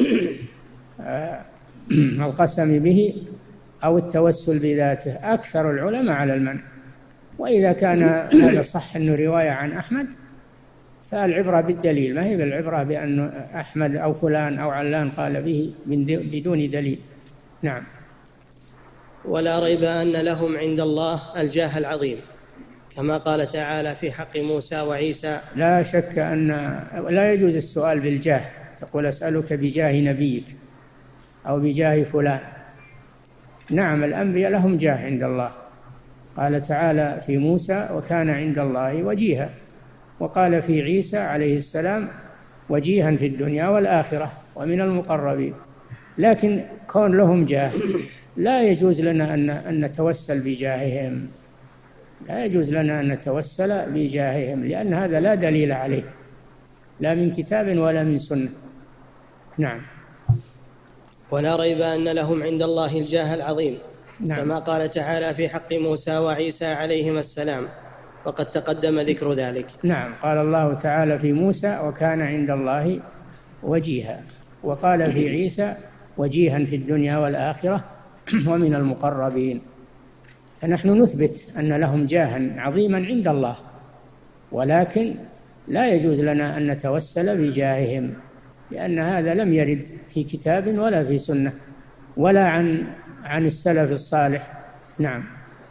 S3: القسم به أو التوسل بذاته. أكثر العلماء على المنع، وإذا كان هذا صح أنه رواية عن أحمد فالعبرة بالدليل، ما هي بالعبرة بأن أحمد أو فلان أو علان قال به بدون دليل. نعم.
S2: ولا ريب أن لهم عند الله الجاه العظيم، كما قال تعالى في حق موسى وعيسى.
S3: لا شك أن لا يجوز السؤال بالجاه، تقول أسألك بجاه نبيك أو بجاه فلان. نعم، الأنبياء لهم جاه عند الله، قال تعالى في موسى وكان عند الله وجيها، وقال في عيسى عليه السلام وجيها في الدنيا والآخرة ومن المقربين. لكن كون لهم جاه لا يجوز لنا أن نتوسل بجاههم، لا يجوز لنا أن نتوسل بجاههم، لأن هذا لا دليل عليه لا من كتاب ولا من سنة. نعم.
S2: ولا ريب أن لهم عند الله الجاه العظيم. نعم. كما قال تعالى في حق موسى وعيسى عليهما السلام، وقد تقدم ذكر ذلك.
S3: نعم، قال الله تعالى في موسى وكان عند الله وجيها، وقال في عيسى وجيها في الدنيا والآخرة ومن المقربين. فنحن نثبت أن لهم جاها عظيما عند الله، ولكن لا يجوز لنا أن نتوسل بجاههم، لأن هذا لم يرد في كتاب ولا في سنة ولا عن عن السلف الصالح. نعم.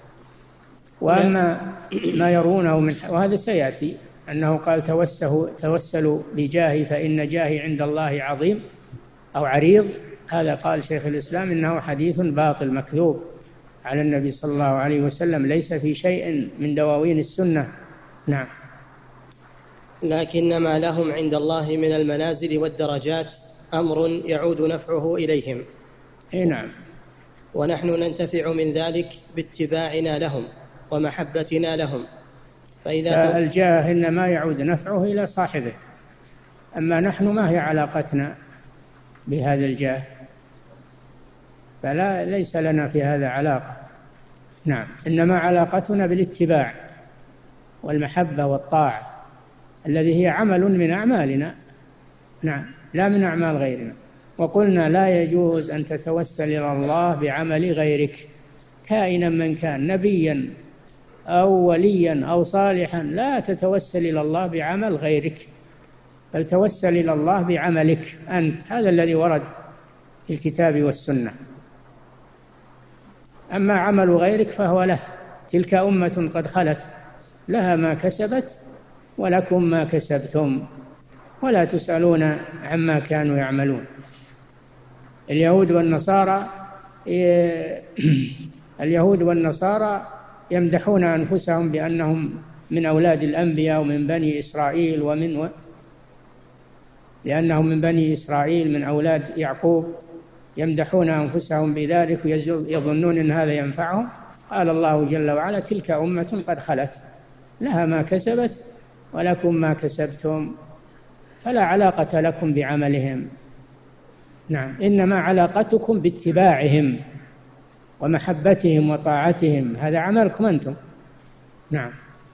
S3: وأما ما يرونه من، وهذا سيأتي، أنه قال توسلوا توسلوا بجاهي فإن جاهي عند الله عظيم أو عريض، هذا قال شيخ الإسلام إنه حديث باطل مكذوب على النبي صلى الله عليه وسلم، ليس في شيء من دواوين السنة. نعم.
S2: لكن ما لهم عند الله من المنازل والدرجات أمر يعود نفعه إليهم.
S3: إيه نعم.
S2: ونحن ننتفع من ذلك باتباعنا لهم ومحبتنا لهم.
S3: فإذا الجاه إنما يعود نفعه إلى صاحبه، أما نحن ما هي علاقتنا بهذا الجاه، فلا ليس لنا في هذا علاقة. نعم. إنما علاقتنا بالاتباع والمحبة والطاعة، الذي هي عمل من أعمالنا. نعم، لا من أعمال غيرنا. وقلنا لا يجوز أن تتوسل إلى الله بعمل غيرك كائنا من كان، نبيا أو وليا أو صالحا، لا تتوسل إلى الله بعمل غيرك، بل توسل إلى الله بعملك أنت، هذا الذي ورد في الكتاب والسنة. أما عمل غيرك فهو له، تلك أمة قد خلت لها ما كسبت ولكم ما كسبتم ولا تسألون عما كانوا يعملون. اليهود والنصارى اليهود والنصارى يمدحون أنفسهم بأنهم من أولاد الأنبياء ومن بني إسرائيل، ومن و... لأنهم من بني إسرائيل من أولاد يعقوب، يمدحون أنفسهم بذلك ويظنون أن هذا ينفعهم. قال الله جل وعلا تلك أمة قد خلت لها ما كسبت ولكم ما كسبتم، فلا علاقة لكم بعملهم. نعم، إنما علاقتكم باتباعهم ومحبتهم وطاعتهم، هذا عملكم أنتم. نعم.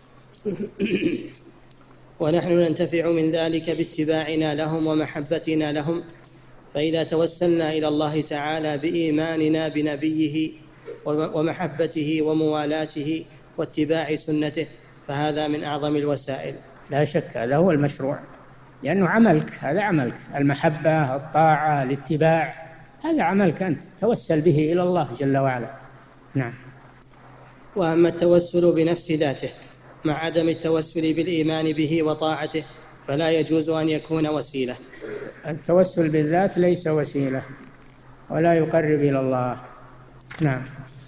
S2: ونحن ننتفع من ذلك باتباعنا لهم ومحبتنا لهم، فإذا توسلنا إلى الله تعالى بإيماننا بنبيه ومحبته وموالاته واتباع سنته، فهذا من أعظم الوسائل.
S3: لا شك هذا هو المشروع، لأنه عملك، هذا عملك، المحبة الطاعة الاتباع، هذا عملك أنت، توسل به إلى الله جل وعلا. نعم.
S2: وأما التوسل بنفس ذاته مع عدم التوسل بالإيمان به وطاعته فلا يجوز أن يكون وسيلة.
S3: التوسل بالذات ليس وسيلة ولا يقرب إلى الله. نعم.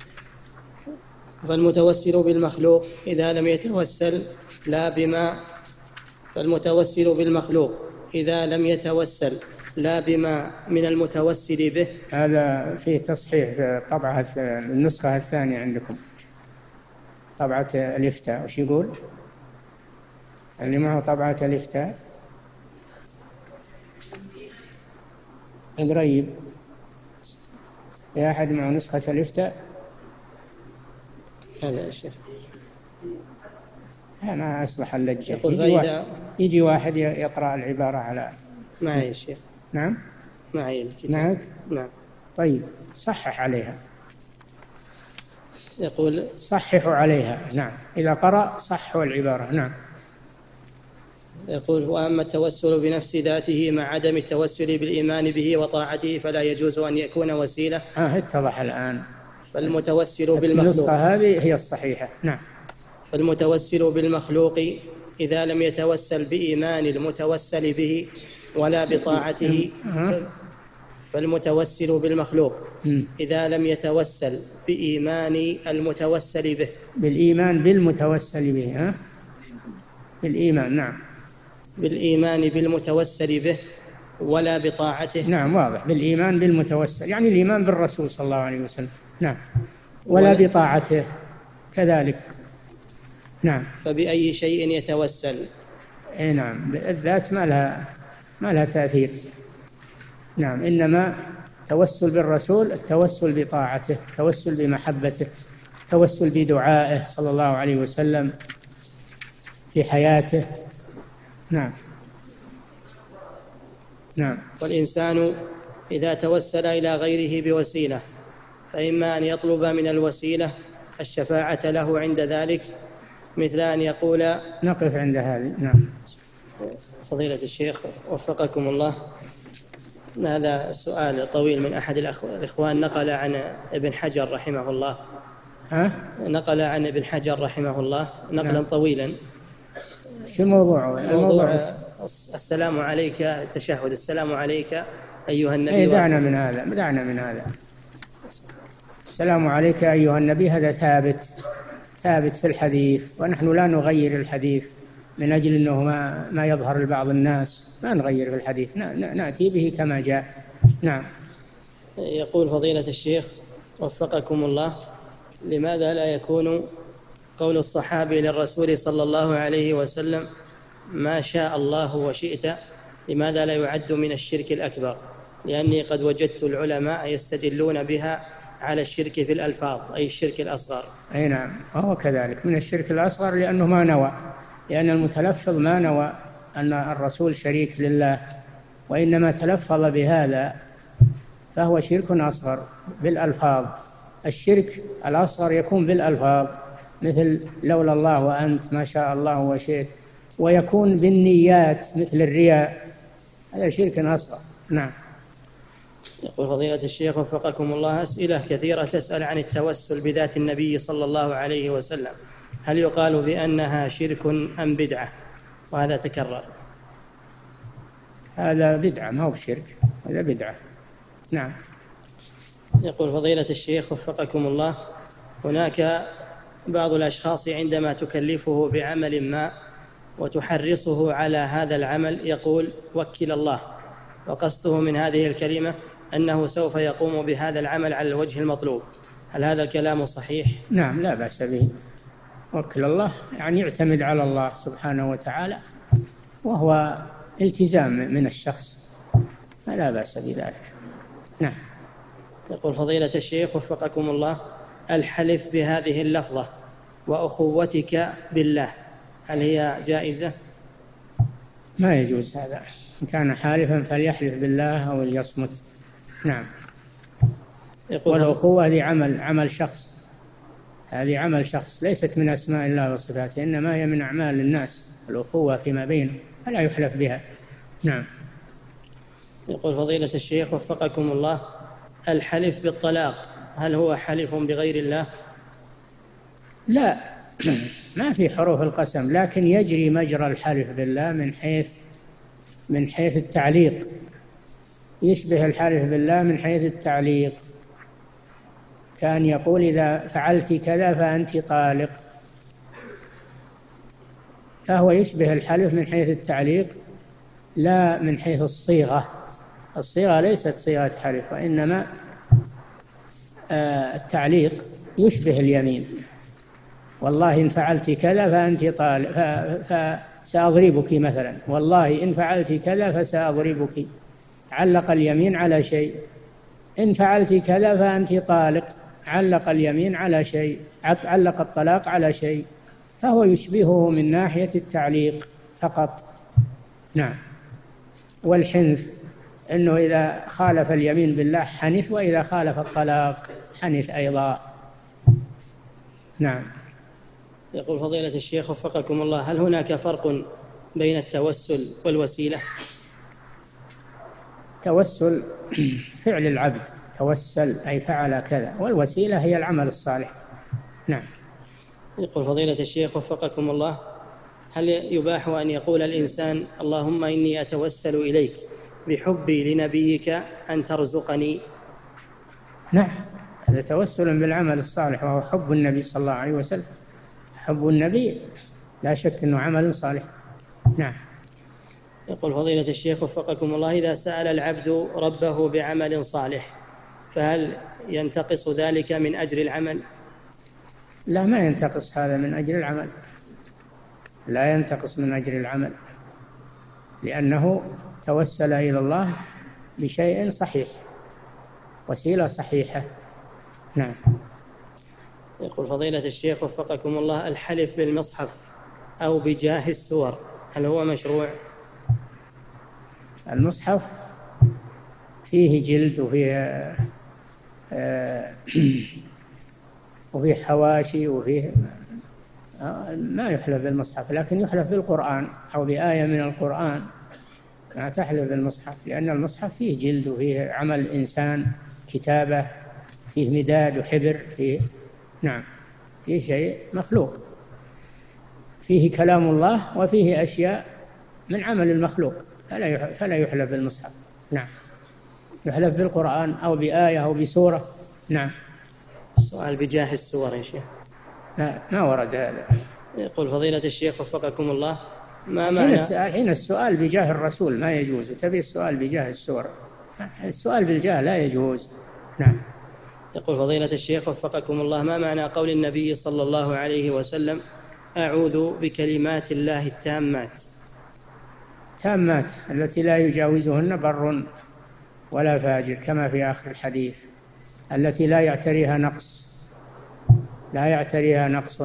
S2: فالمتوسل بالمخلوق إذا لم يتوسل لا بما فالمتوسل بالمخلوق إذا لم يتوسل لا بما من المتوسل به.
S3: هذا فيه تصحيح في طبعة النسخة الثانية عندكم، طبعة الإفتاء. وش يقول اللي معه طبعة الإفتاء؟ قريب يا أحد معه نسخة الإفتاء؟
S2: هذا الشيخ
S3: ما أصبح اللجة.
S2: يجي
S3: واحد, يجي واحد يقرأ العبارة على
S2: معي يا شيخ.
S3: نعم
S2: معي الكتاب.
S3: معك؟
S2: نعم.
S3: طيب صحح عليها.
S2: يقول
S3: صححوا عليها. نعم، إذا قرأ صحوا العبارة. نعم.
S2: يقول وأما التوسل بنفس ذاته مع عدم التوسل بالإيمان به وطاعته فلا يجوز أن يكون وسيلة.
S3: آه اتضح الآن.
S2: فالمتوسل بالمخلوق،
S3: النسخة هذه هي الصحيحة. نعم.
S2: فالمتوسل بالمخلوق إذا لم يتوسل بإيمان المتوسل به ولا بطاعته فالمتوسل بالمخلوق إذا لم يتوسل بإيمان المتوسل به
S3: بالإيمان بالمتوسل به ها؟ بالإيمان. نعم،
S2: بالإيمان بالمتوسل به ولا بطاعته.
S3: نعم واضح، بالإيمان بالمتوسل يعني الإيمان بالرسول صلى الله عليه وسلم. نعم. ولا, ولا بطاعته كذلك. نعم.
S2: فبأي شيء يتوسل؟
S3: اي نعم، الذات ما لها ما لها تأثير. نعم، إنما توسل بالرسول التوسل بطاعته، التوسل بمحبته، التوسل بدعائه صلى الله عليه وسلم في حياته. نعم. نعم.
S2: والإنسان إذا توسل إلى غيره بوسيلة فإما أن يطلب من الوسيلة الشفاعة له عند ذلك، مثل أن يقول.
S3: نقف عند هذه. نعم.
S2: فضيلة الشيخ وفقكم الله، هذا سؤال طويل من أحد الإخوان، نقل عن ابن حجر رحمه الله
S3: ها؟
S2: نقل عن ابن حجر رحمه الله نقلا
S3: نعم.
S2: طويلا.
S3: شو موضوعه؟
S2: الموضوع السلام عليك، التشهد، السلام عليك أيها النبي.
S3: اي دعنا من هذا، دعنا من هذا. السلام عليك أيها النبي هذا ثابت ثابت في الحديث، ونحن لا نغير الحديث من أجل أنه ما, ما يظهر لبعض الناس، ما نغير في الحديث، نأتي به كما جاء. نعم.
S2: يقول فضيلة الشيخ وفقكم الله، لماذا لا يكون قول الصحابي للرسول صلى الله عليه وسلم ما شاء الله وشئت، لماذا لا يعد من الشرك الأكبر؟ لأني قد وجدت العلماء يستدلون بها على الشرك في الألفاظ، أي الشرك الأصغر.
S3: أي نعم، وهو كذلك من الشرك الأصغر، لأنه ما نوى، لأن المتلفظ ما نوى أن الرسول شريك لله، وإنما تلفظ بهذا، فهو شرك أصغر بالألفاظ. الشرك الأصغر يكون بالألفاظ، مثل لولا الله وأنت، ما شاء الله وشئت، ويكون بالنيات مثل الرياء، هذا شرك أصغر. نعم.
S2: يقول فضيلة الشيخ وفقكم الله، أسئلة كثيرة تسأل عن التوسل بذات النبي صلى الله عليه وسلم، هل يقال بأنها شرك أم بدعة؟ وهذا تكرر.
S3: هذا بدعة، ما هو بشرك، هذا بدعة. نعم.
S2: يقول فضيلة الشيخ وفقكم الله، هناك بعض الأشخاص عندما تكلفه بعمل ما وتحرصه على هذا العمل يقول وكل الله، وقصده من هذه الكلمة أنه سوف يقوم بهذا العمل على الوجه المطلوب، هل هذا الكلام صحيح؟
S3: نعم، لا بأس به. وكل الله يعني يعتمد على الله سبحانه وتعالى، وهو التزام من الشخص، فلا بأس بذلك. نعم.
S2: يقول فضيلة الشيخ وفقكم الله، الحلف بهذه اللفظة وأخوتك بالله، هل هي جائزة؟
S3: ما يجوز هذا، إن كان حالفا فليحلف بالله أو ليصمت. نعم. والأخوة هذه عمل عمل شخص، هذه عمل شخص، ليست من أسماء الله وصفاته، إنما هي من أعمال الناس، الأخوة فيما بينهم، فلا يحلف بها. نعم.
S2: يقول فضيلة الشيخ وفقكم الله، الحلف بالطلاق هل هو حلف بغير الله؟
S3: لا، ما في حروف القسم، لكن يجري مجرى الحلف بالله من حيث من حيث التعليق، يشبه الحلف بالله من حيث التعليق، كان يقول إذا فعلت كذا فأنت طالق، فهو يشبه الحلف من حيث التعليق لا من حيث الصيغة. الصيغة ليست صيغة حلف، وإنما التعليق يشبه اليمين، والله إن فعلت كذا فأنت طالق فسأضربك مثلا، والله إن فعلت كذا فسأضربك، علق اليمين على شيء، إن فعلت كذا فأنت طالق، علق اليمين على شيء، علق الطلاق على شيء، فهو يشبهه من ناحية التعليق فقط. نعم. والحنث أنه إذا خالف اليمين بالله حنث، وإذا خالف الطلاق حنث أيضا. نعم.
S2: يقول فضيلة الشيخ وفقكم الله، هل هناك فرق بين التوسل والوسيلة؟
S3: توسل فعل العبد، توسل أي فعل كذا، والوسيلة هي العمل الصالح. نعم.
S2: يقول فضيلة الشيخ وفقكم الله، هل يباح أن يقول الإنسان اللهم إني أتوسل إليك بحبي لنبيك أن ترزقني؟
S3: نعم، هذا توسل بالعمل الصالح، وهو حب النبي صلى الله عليه وسلم. حب النبي لا شك أنه عمل صالح. نعم.
S2: يقول فضيلة الشيخ وفقكم الله، إذا سأل العبد ربه بعمل صالح فهل ينتقص ذلك من أجر العمل؟
S3: لا، ما ينتقص هذا من أجر العمل، لا ينتقص من أجر العمل، لأنه توسل إلى الله بشيء صحيح، وسيلة صحيحة. نعم.
S2: يقول فضيلة الشيخ وفقكم الله، الحلف بالمصحف أو بجاه السور هل هو مشروع؟
S3: المصحف فيه جلد وفيه وفيه حواشي وفيه ما يحلف بالمصحف، لكن يحلف بالقرآن أو بآية من القرآن، ما تحلف بالمصحف، لأن المصحف فيه جلد وفيه عمل إنسان، كتابة، فيه مداد وحبر، فيه نعم فيه شيء مخلوق، فيه كلام الله وفيه أشياء من عمل المخلوق، فلا فلا يحلف بالمصحف. نعم، يحلف بالقرآن أو بآية أو بسورة. نعم.
S2: السؤال بجاه السور يا شيخ.
S3: لا، ما ورد هذا.
S2: يقول فضيلة الشيخ وفقكم الله، ما معنى
S3: السؤال حين السؤال بجاه الرسول ما يجوز، تبي السؤال بجاه السور، السؤال بالجاه لا يجوز. نعم.
S2: يقول فضيلة الشيخ وفقكم الله، ما معنى قول النبي صلى الله عليه وسلم أعوذ بكلمات الله التامات؟
S3: تامات التي لا يجاوزهن بر ولا فاجر، كما في آخر الحديث، التي لا يعتريها نقص، لا يعتريها نقص.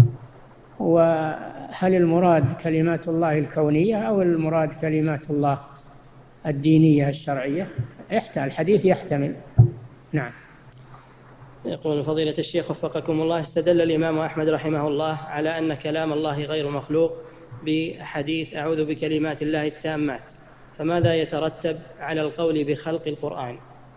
S3: وهل المراد كلمات الله الكونية أو المراد كلمات الله الدينية الشرعية؟ يحتمل، الحديث يحتمل. نعم.
S2: يقول فضيلة الشيخ وفقكم الله، استدل الإمام أحمد رحمه الله على أن كلام الله غير مخلوق بحديث أعوذ بكلمات الله التامات، فماذا يترتب على القول بخلق القرآن؟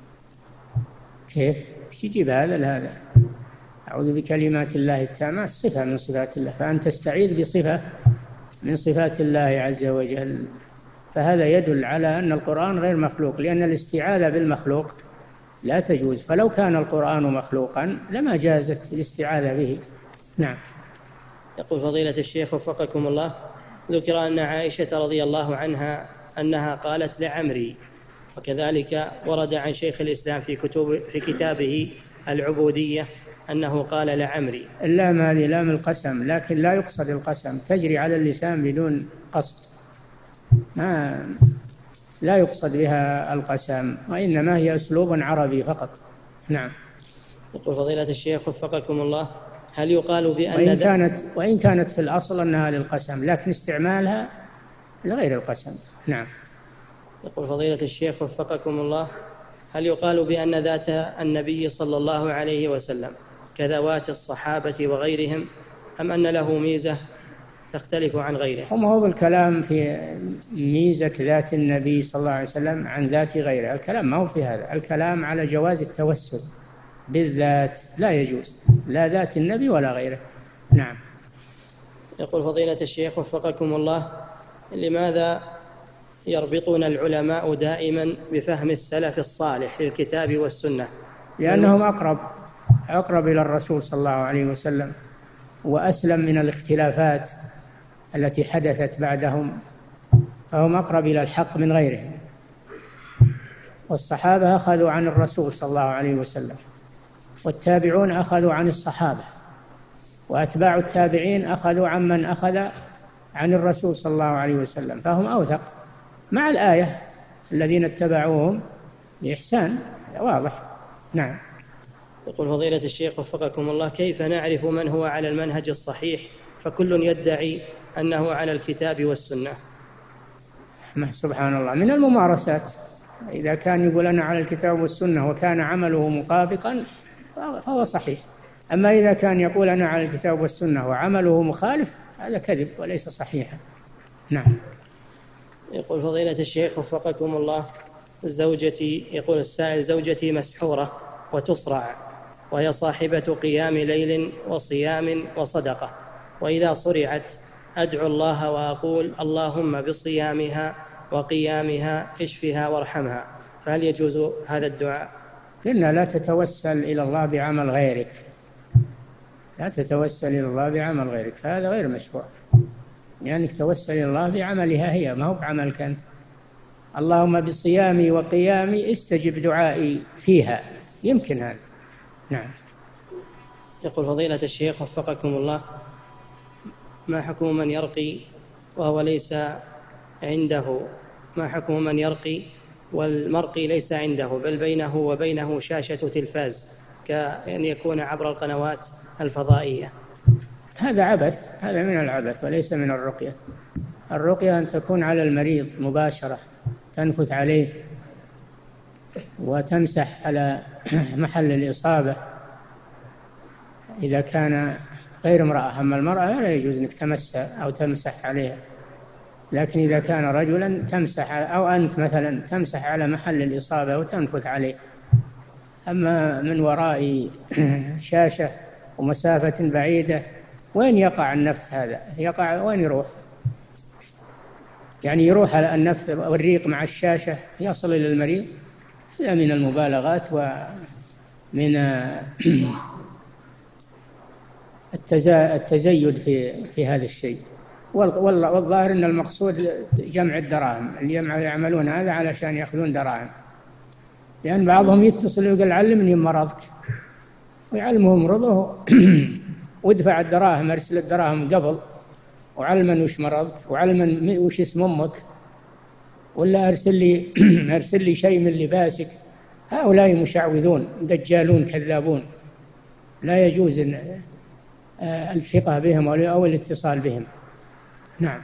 S3: كيف يجيب هذا لهذا؟ أعوذ بكلمات الله التامات صفة من صفات الله، فأنت تستعيذ بصفة من صفات الله عز وجل، فهذا يدل على أن القرآن غير مخلوق، لأن الاستعاذة بالمخلوق لا تجوز، فلو كان القرآن مخلوقا لما جازت الاستعاذة به. نعم.
S2: يقول فضيلة الشيخ وفقكم الله، ذكر أن عائشة رضي الله عنها أنها قالت لعمري، وكذلك ورد عن شيخ الإسلام في كتب في كتابه العبودية أنه قال لعمري.
S3: اللام هذه لام القسم، لكن لا يقصد القسم، تجري على اللسان بدون قصد، ما لا يقصد بها القسم، وإنما هي أسلوب عربي فقط. نعم.
S2: يقول فضيلة الشيخ وفقكم الله، هل يقال بأن
S3: وإن كانت وإن كانت في الأصل أنها للقسم، لكن استعمالها لغير القسم. نعم.
S2: يقول فضيلة الشيخ وفقكم الله، هل يقال بأن ذات النبي صلى الله عليه وسلم كذوات الصحابة وغيرهم، أم أن له ميزة تختلف عن غيره؟
S3: هم هو الكلام في ميزة ذات النبي صلى الله عليه وسلم عن ذات غيره، الكلام ما هو في هذا، الكلام على جواز التوسل بالذات، لا يجوز لا ذات النبي ولا غيره. نعم.
S2: يقول فضيلة الشيخ وفقكم الله، لماذا يربطون العلماء دائما بفهم السلف الصالح للكتاب والسنة؟
S3: لأنهم أقرب أقرب إلى الرسول صلى الله عليه وسلم، وأسلم من الاختلافات التي حدثت بعدهم، فهم أقرب إلى الحق من غيرهم. والصحابة أخذوا عن الرسول صلى الله عليه وسلم، والتابعون أخذوا عن الصحابة، وأتباع التابعين أخذوا عن من أخذ عن الرسول صلى الله عليه وسلم، فهم أوثق، مع الآية الذين اتبعوهم بإحسان، واضح. نعم.
S2: يقول فضيلة الشيخ وفقكم الله، كيف نعرف من هو على المنهج الصحيح فكل يدعي أنه على الكتاب والسنة؟
S3: سبحان الله، من الممارسات، إذا كان يقول أنا على الكتاب والسنة وكان عمله مطابقا فهو صحيح، أما إذا كان يقول أنا على الكتاب والسنة وعمله مخالف هذا كذب وليس صحيحا. نعم.
S2: يقول فضيلة الشيخ وفقكم الله، زوجتي يقول السائل زوجتي مسحورة وتصرع، وهي صاحبة قيام ليل وصيام وصدقة، وإذا صرعت أدعو الله وأقول اللهم بصيامها وقيامها اشفها وارحمها، فهل يجوز هذا الدعاء؟
S3: قلنا لا تتوسل إلى الله بعمل غيرك، لا تتوسل إلى الله بعمل غيرك، فهذا غير مشروع، لأنك يعني توسل إلى الله بعملها هي، ما هو بعملك أنت. اللهم بصيامي وقيامي استجب دعائي فيها، يمكن هذا. نعم.
S2: يقول فضيلة الشيخ وفقكم الله، ما حكم من يرقي وهو ليس عنده ما حكم من يرقي والمرقي ليس عنده بل بينه وبينه شاشة تلفاز كأن يكون عبر القنوات الفضائية؟
S3: هذا عبث، هذا من العبث وليس من الرقية. الرقية أن تكون على المريض مباشرة، تنفث عليه وتمسح على محل الإصابة إذا كان غير امرأة. أما المرأة لا يجوز أنك تمس أو تمسح عليها، لكن إذا كان رجلا تمسح، أو أنت مثلا تمسح على محل الإصابة وتنفث عليه. أما من وراء شاشة ومسافة بعيدة وين يقع النفث هذا؟ يقع وين يروح؟ يعني يروح على النفث والريق مع الشاشة يصل إلى المريض. هذا من المبالغات ومن التزيد في في هذا الشيء. والظاهر أن المقصود جمع الدراهم، اللي يعملون هذا علشان يأخذون دراهم، لأن بعضهم يتصل ويقول علمني مرضك، ويعلمه مرضه وادفع الدراهم، أرسل الدراهم قبل، وعلما وش مرضك، وعلما وش اسم أمك، ولا أرسل لي أرسل لي شيء من لباسك. هؤلاء مشعوذون دجالون كذابون، لا يجوز الثقة بهم أو الاتصال بهم. نعم.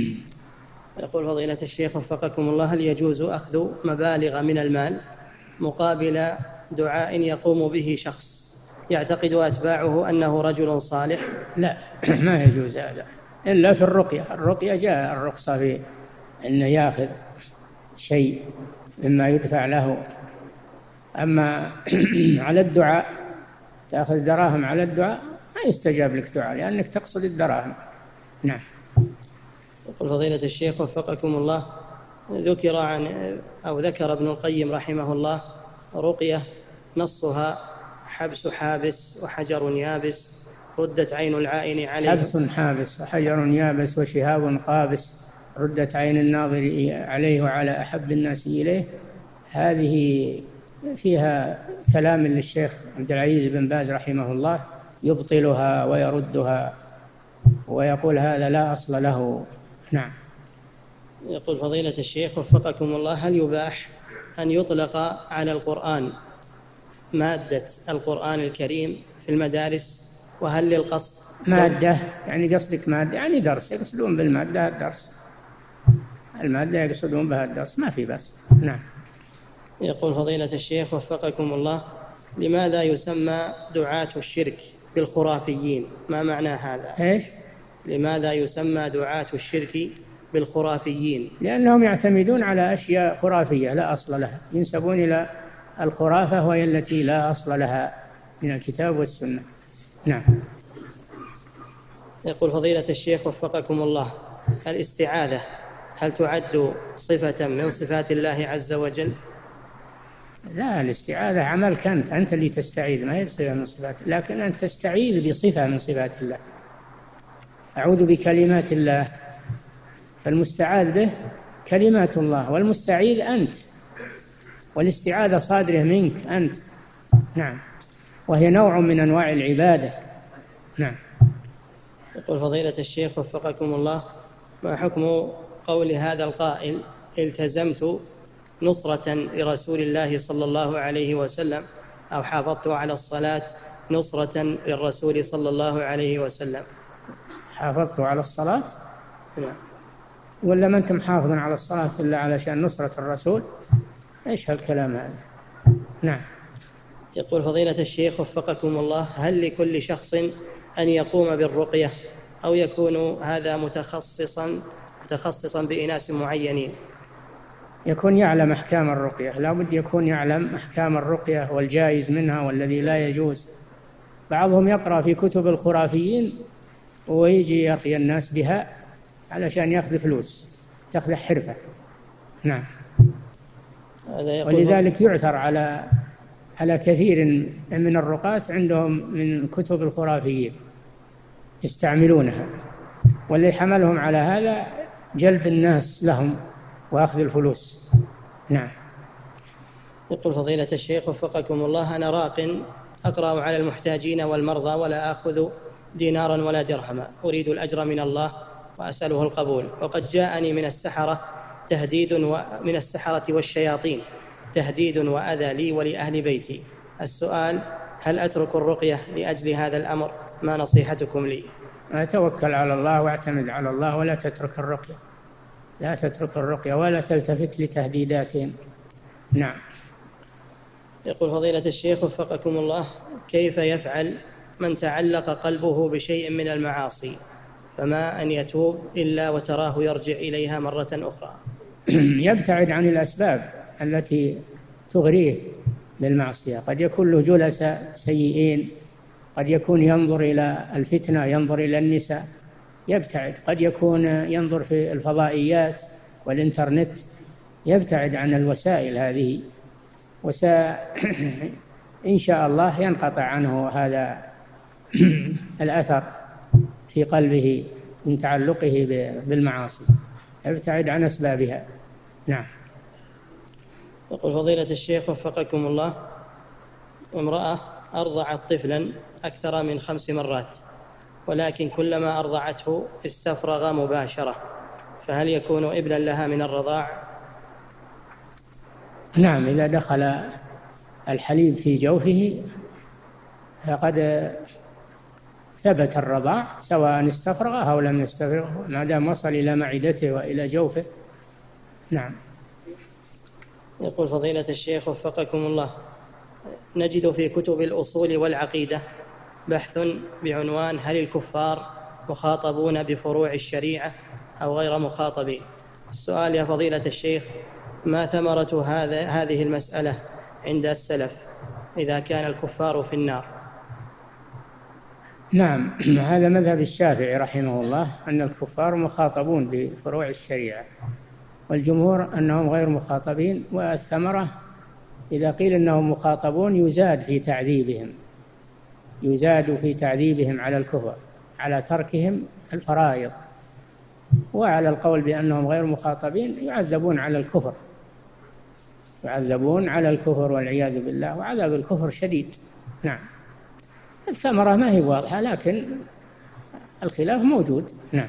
S2: يقول فضيلة الشيخ وفقكم الله: هل يجوز أخذ مبالغ من المال مقابل دعاء يقوم به شخص يعتقد أتباعه أنه رجل صالح؟
S3: لا، ما يجوز هذا إلا في الرقية. الرقية جاء الرخصة في أنه يأخذ شيء مما يدفع له. أما على الدعاء تأخذ دراهم على الدعاء ما يستجاب لك دعاء، لأنك تقصد الدراهم. نعم.
S2: يقول فضيلة الشيخ وفقكم الله: ذكر عن أو ذكر ابن القيم رحمه الله رقية نصها حبس حابس وحجر يابس ردت عين العائن عليه.
S3: حبس حابس وحجر يابس وشهاب قابس ردت عين الناظر عليه وعلى أحب الناس إليه. هذه فيها كلام للشيخ عبد العزيز بن باز رحمه الله يبطلها ويردها ويقول هذا لا أصل له. نعم.
S2: يقول فضيلة الشيخ وفقكم الله: هل يباح أن يطلق على القرآن مادة القرآن الكريم في المدارس؟ وهل للقصد
S3: مادة يعني قصدك مادة يعني درس، يقصدون بالمادة الدرس، المادة يقصدون بها الدرس، ما في بس. نعم.
S2: يقول فضيلة الشيخ وفقكم الله: لماذا يسمى دعاة الشرك بالخرافيين؟ ما معنى هذا؟
S3: إيش؟
S2: لماذا يسمى دعاة الشرك بالخرافيين؟
S3: لأنهم يعتمدون على أشياء خرافية لا أصل لها، ينسبون إلى الخرافة وهي التي لا أصل لها من الكتاب والسنة. نعم.
S2: يقول فضيلة الشيخ وفقكم الله: الاستعاذة هل تعد صفة من صفات الله عز وجل؟
S3: لا، الاستعاذة عملك أنت، أنت اللي تستعيذ، ما هي صفة من صفات، لكن أنت تستعيذ بصفة من صفات الله. أعوذ بكلمات الله، فالمستعاذ به كلمات الله، والمستعيذ أنت، والاستعاذة صادرة منك أنت. نعم. وهي نوع من أنواع العبادة. نعم.
S2: يقول فضيلة الشيخ وفقكم الله: ما حكم قول هذا القائل: التزمت نصرة لرسول الله صلى الله عليه وسلم، أو حافظت على الصلاة نصرة للرسول صلى الله عليه وسلم؟
S3: حافظت على الصلاة؟
S2: نعم.
S3: ولا ما أنت محافظ على الصلاة إلا علشان نصرة الرسول؟ إيش هالكلام هذا؟ نعم.
S2: يقول فضيلة الشيخ وفقكم الله: هل لكل شخص أن يقوم بالرقية، أو يكون هذا متخصصا متخصصا بإناس معينين؟
S3: يكون يعلم أحكام الرقية، لا بد يكون يعلم أحكام الرقية والجائز منها والذي لا يجوز. بعضهم يقرأ في كتب الخرافيين ويجي يرقي الناس بها علشان يأخذ فلوس، تأخذ حرفة. نعم. ولذلك يعثر على على كثير من الرقاة عندهم من كتب الخرافيين يستعملونها، واللي حملهم على هذا جلب الناس لهم وأخذ الفلوس. نعم.
S2: يقول فضيلة الشيخ وفقكم الله: أنا راق أقرأ على المحتاجين والمرضى ولا آخذ دينارا ولا درهما، أريد الأجر من الله وأسأله القبول، وقد جاءني من السحرة تهديد ومن السحرة والشياطين تهديد وأذى لي ولأهل بيتي. السؤال: هل أترك الرقية لأجل هذا الأمر؟ ما نصيحتكم لي؟
S3: توكل على الله واعتمد على الله، ولا تترك الرقية، لا تترك الرقية ولا تلتفت لتهديداتهم. نعم.
S2: يقول فضيلة الشيخ وفقكم الله: كيف يفعل من تعلق قلبه بشيء من المعاصي فما أن يتوب إلا وتراه يرجع إليها مرة أخرى؟
S3: يبتعد عن الأسباب التي تغريه بالمعصية. قد يكون له جلساء سيئين، قد يكون ينظر إلى الفتنة، ينظر إلى النساء، يبتعد. قد يكون ينظر في الفضائيات والإنترنت، يبتعد عن الوسائل هذه، وسا إن شاء الله ينقطع عنه هذا الأثر في قلبه من تعلقه بالمعاصي، يبتعد عن أسبابها. نعم.
S2: يقول فضيلة الشيخ وفقكم الله: امرأة أرضعت طفلا أكثر من خمس مرات، ولكن كلما أرضعته استفرغ مباشرة، فهل يكون ابنا لها من الرضاع؟
S3: نعم، إذا دخل الحليب في جوفه فقد ثبت الرضاع، سواء استفرغه أو لم يستفرغه، ما دام وصل إلى معدته وإلى جوفه. نعم.
S2: يقول فضيلة الشيخ وفقكم الله: نجد في كتب الأصول والعقيدة بحث بعنوان: هل الكفار مخاطبون بفروع الشريعة أو غير مخاطبين؟ السؤال يا فضيلة الشيخ: ما ثمرة هذا هذه المسألة عند السلف إذا كان الكفار في النار؟
S3: نعم، هذا مذهب الشافعي رحمه الله، أن الكفار مخاطبون بفروع الشريعة، والجمهور أنهم غير مخاطبين. والثمرة إذا قيل أنهم مخاطبون يزاد في تعذيبهم، يزاد في تعذيبهم على الكفر، على تركهم الفرائض. وعلى القول بأنهم غير مخاطبين يعذبون على الكفر، يعذبون على الكفر والعياذ بالله، وعذاب الكفر شديد. نعم. الثمرة ما هي واضحة، لكن الخلاف موجود. نعم.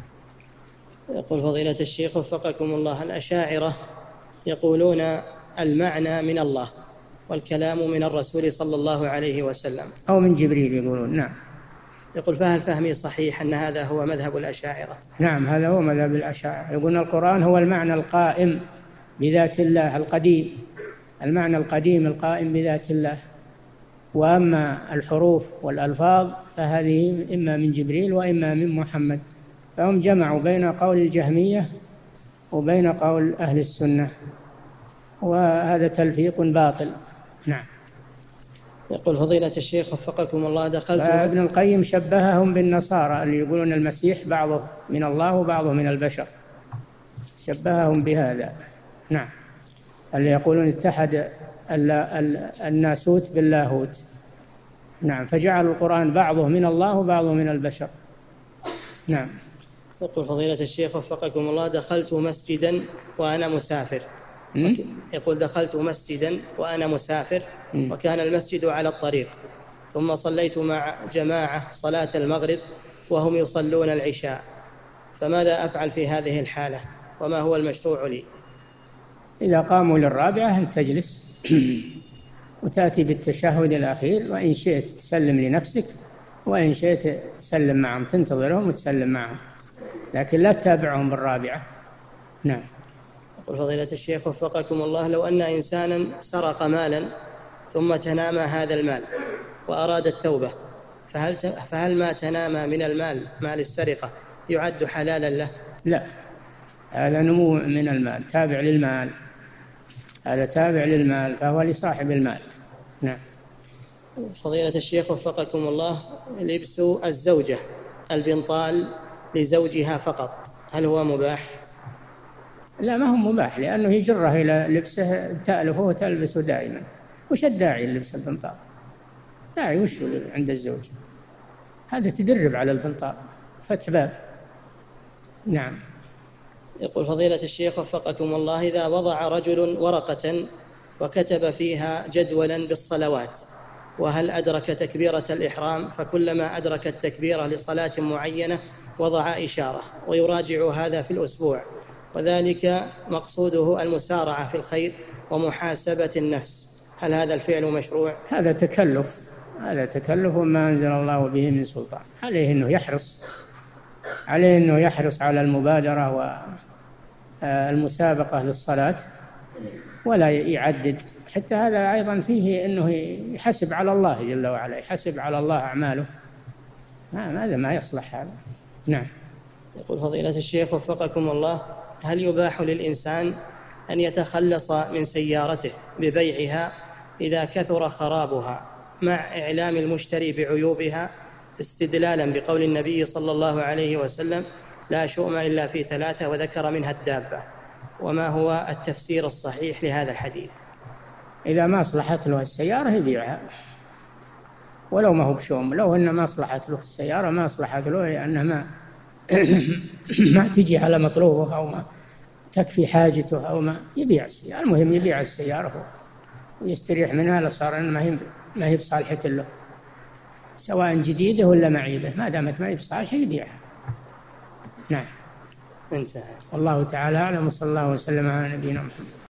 S2: يقول فضيلة الشيخ وفقكم الله: الأشاعرة يقولون المعنى من الله والكلام من الرسول صلى الله عليه وسلم
S3: أو من جبريل يقولون. نعم.
S2: يقول: فهل فهمي صحيح أن هذا هو مذهب الأشاعرة؟
S3: نعم، هذا هو مذهب الأشاعرة، يقولون القرآن هو المعنى القائم بذات الله القديم، المعنى القديم القائم بذات الله، وأما الحروف والألفاظ فهذه إما من جبريل وإما من محمد. فهم جمعوا بين قول الجهمية وبين قول أهل السنة، وهذا تلفيق باطل. نعم.
S2: يقول فضيلة الشيخ وفقكم الله: دخلت
S3: ابن القيم شبههم بالنصارى اللي يقولون المسيح بعضه من الله وبعضه من البشر، شبههم بهذا. نعم. اللي يقولون اتحد الناسوت باللاهوت. نعم، فجعل القرآن بعضه من الله وبعضه من البشر. نعم.
S2: يقول فضيلة الشيخ وفقكم الله: دخلت مسجدا وأنا مسافر. يقول: دخلت مسجدا وأنا مسافر وكان المسجد على الطريق، ثم صليت مع جماعة صلاة المغرب وهم يصلون العشاء، فماذا أفعل في هذه الحالة وما هو المشروع لي؟
S3: إذا قاموا للرابعة أن تجلس وتأتي بالتشهد الأخير، وإن شئت تسلم لنفسك وإن شئت تسلم معهم، تنتظرهم وتسلم معهم، لكن لا تتابعهم بالرابعة. نعم.
S2: يقول فضيلة الشيخ وفقكم الله: لو أن إنسانا سرق مالا ثم تنامى هذا المال وأراد التوبة، فهل فهل ما تنامى من المال مال السرقة يعد حلالا له؟
S3: لا، هذا نمو من المال، تابع للمال، هذا تابع للمال، فهو لصاحب المال. نعم.
S2: فضيلة الشيخ وفقكم الله: لبس الزوجة البنطال لزوجها فقط هل هو مباح؟
S3: لا، ما هو مباح، لأنه يجره إلى لبسه، تألفه وتلبسه دائما. وش الداعي للبس البنطال؟ داعي وش عند الزوج؟ هذا تدرب على البنطال، فتح باب. نعم.
S2: يقول فضيلة الشيخ وفقكم الله: إذا وضع رجل ورقة وكتب فيها جدولا بالصلوات، وهل أدرك تكبيرة الإحرام، فكلما أدرك التكبيرة لصلاة معينة وضع إشارة، ويراجع هذا في الأسبوع، وذلك مقصوده المسارعة في الخير ومحاسبة النفس، هل هذا الفعل مشروع؟
S3: هذا تكلف، هذا تكلف وما أنزل الله به من سلطان. عليه أنه يحرص عليه أنه يحرص على المبادرة والمسابقة للصلاة، ولا يعدد حتى هذا أيضا فيه أنه يحسب على الله جل وعلا، يحسب على الله أعماله، هذا ما يصلح هذا. نعم.
S2: يقول فضيلة الشيخ وفقكم الله: هل يباح للإنسان أن يتخلص من سيارته ببيعها إذا كثر خرابها مع إعلام المشتري بعيوبها، استدلالا بقول النبي صلى الله عليه وسلم: لا شؤم إلا في ثلاثة، وذكر منها الدابة؟ وما هو التفسير الصحيح لهذا الحديث؟
S3: إذا ما أصلحت له السيارة يبيعها ولو ما هو بشؤم، لو أن ما أصلحت له السيارة ما أصلحت له لأنها ما ما تجي على مطلوبه أو ما تكفي حاجته أو ما، يبيع السيارة. المهم يبيع السيارة ويستريح منها، لصار ما هي ما هي بصالحة له، سواء جديدة ولا معيبة، ما دامت ما هي بصالحة يبيعها. نعم.
S2: انتهى.
S3: والله تعالى أعلم، وصلى الله وسلم على نبينا محمد.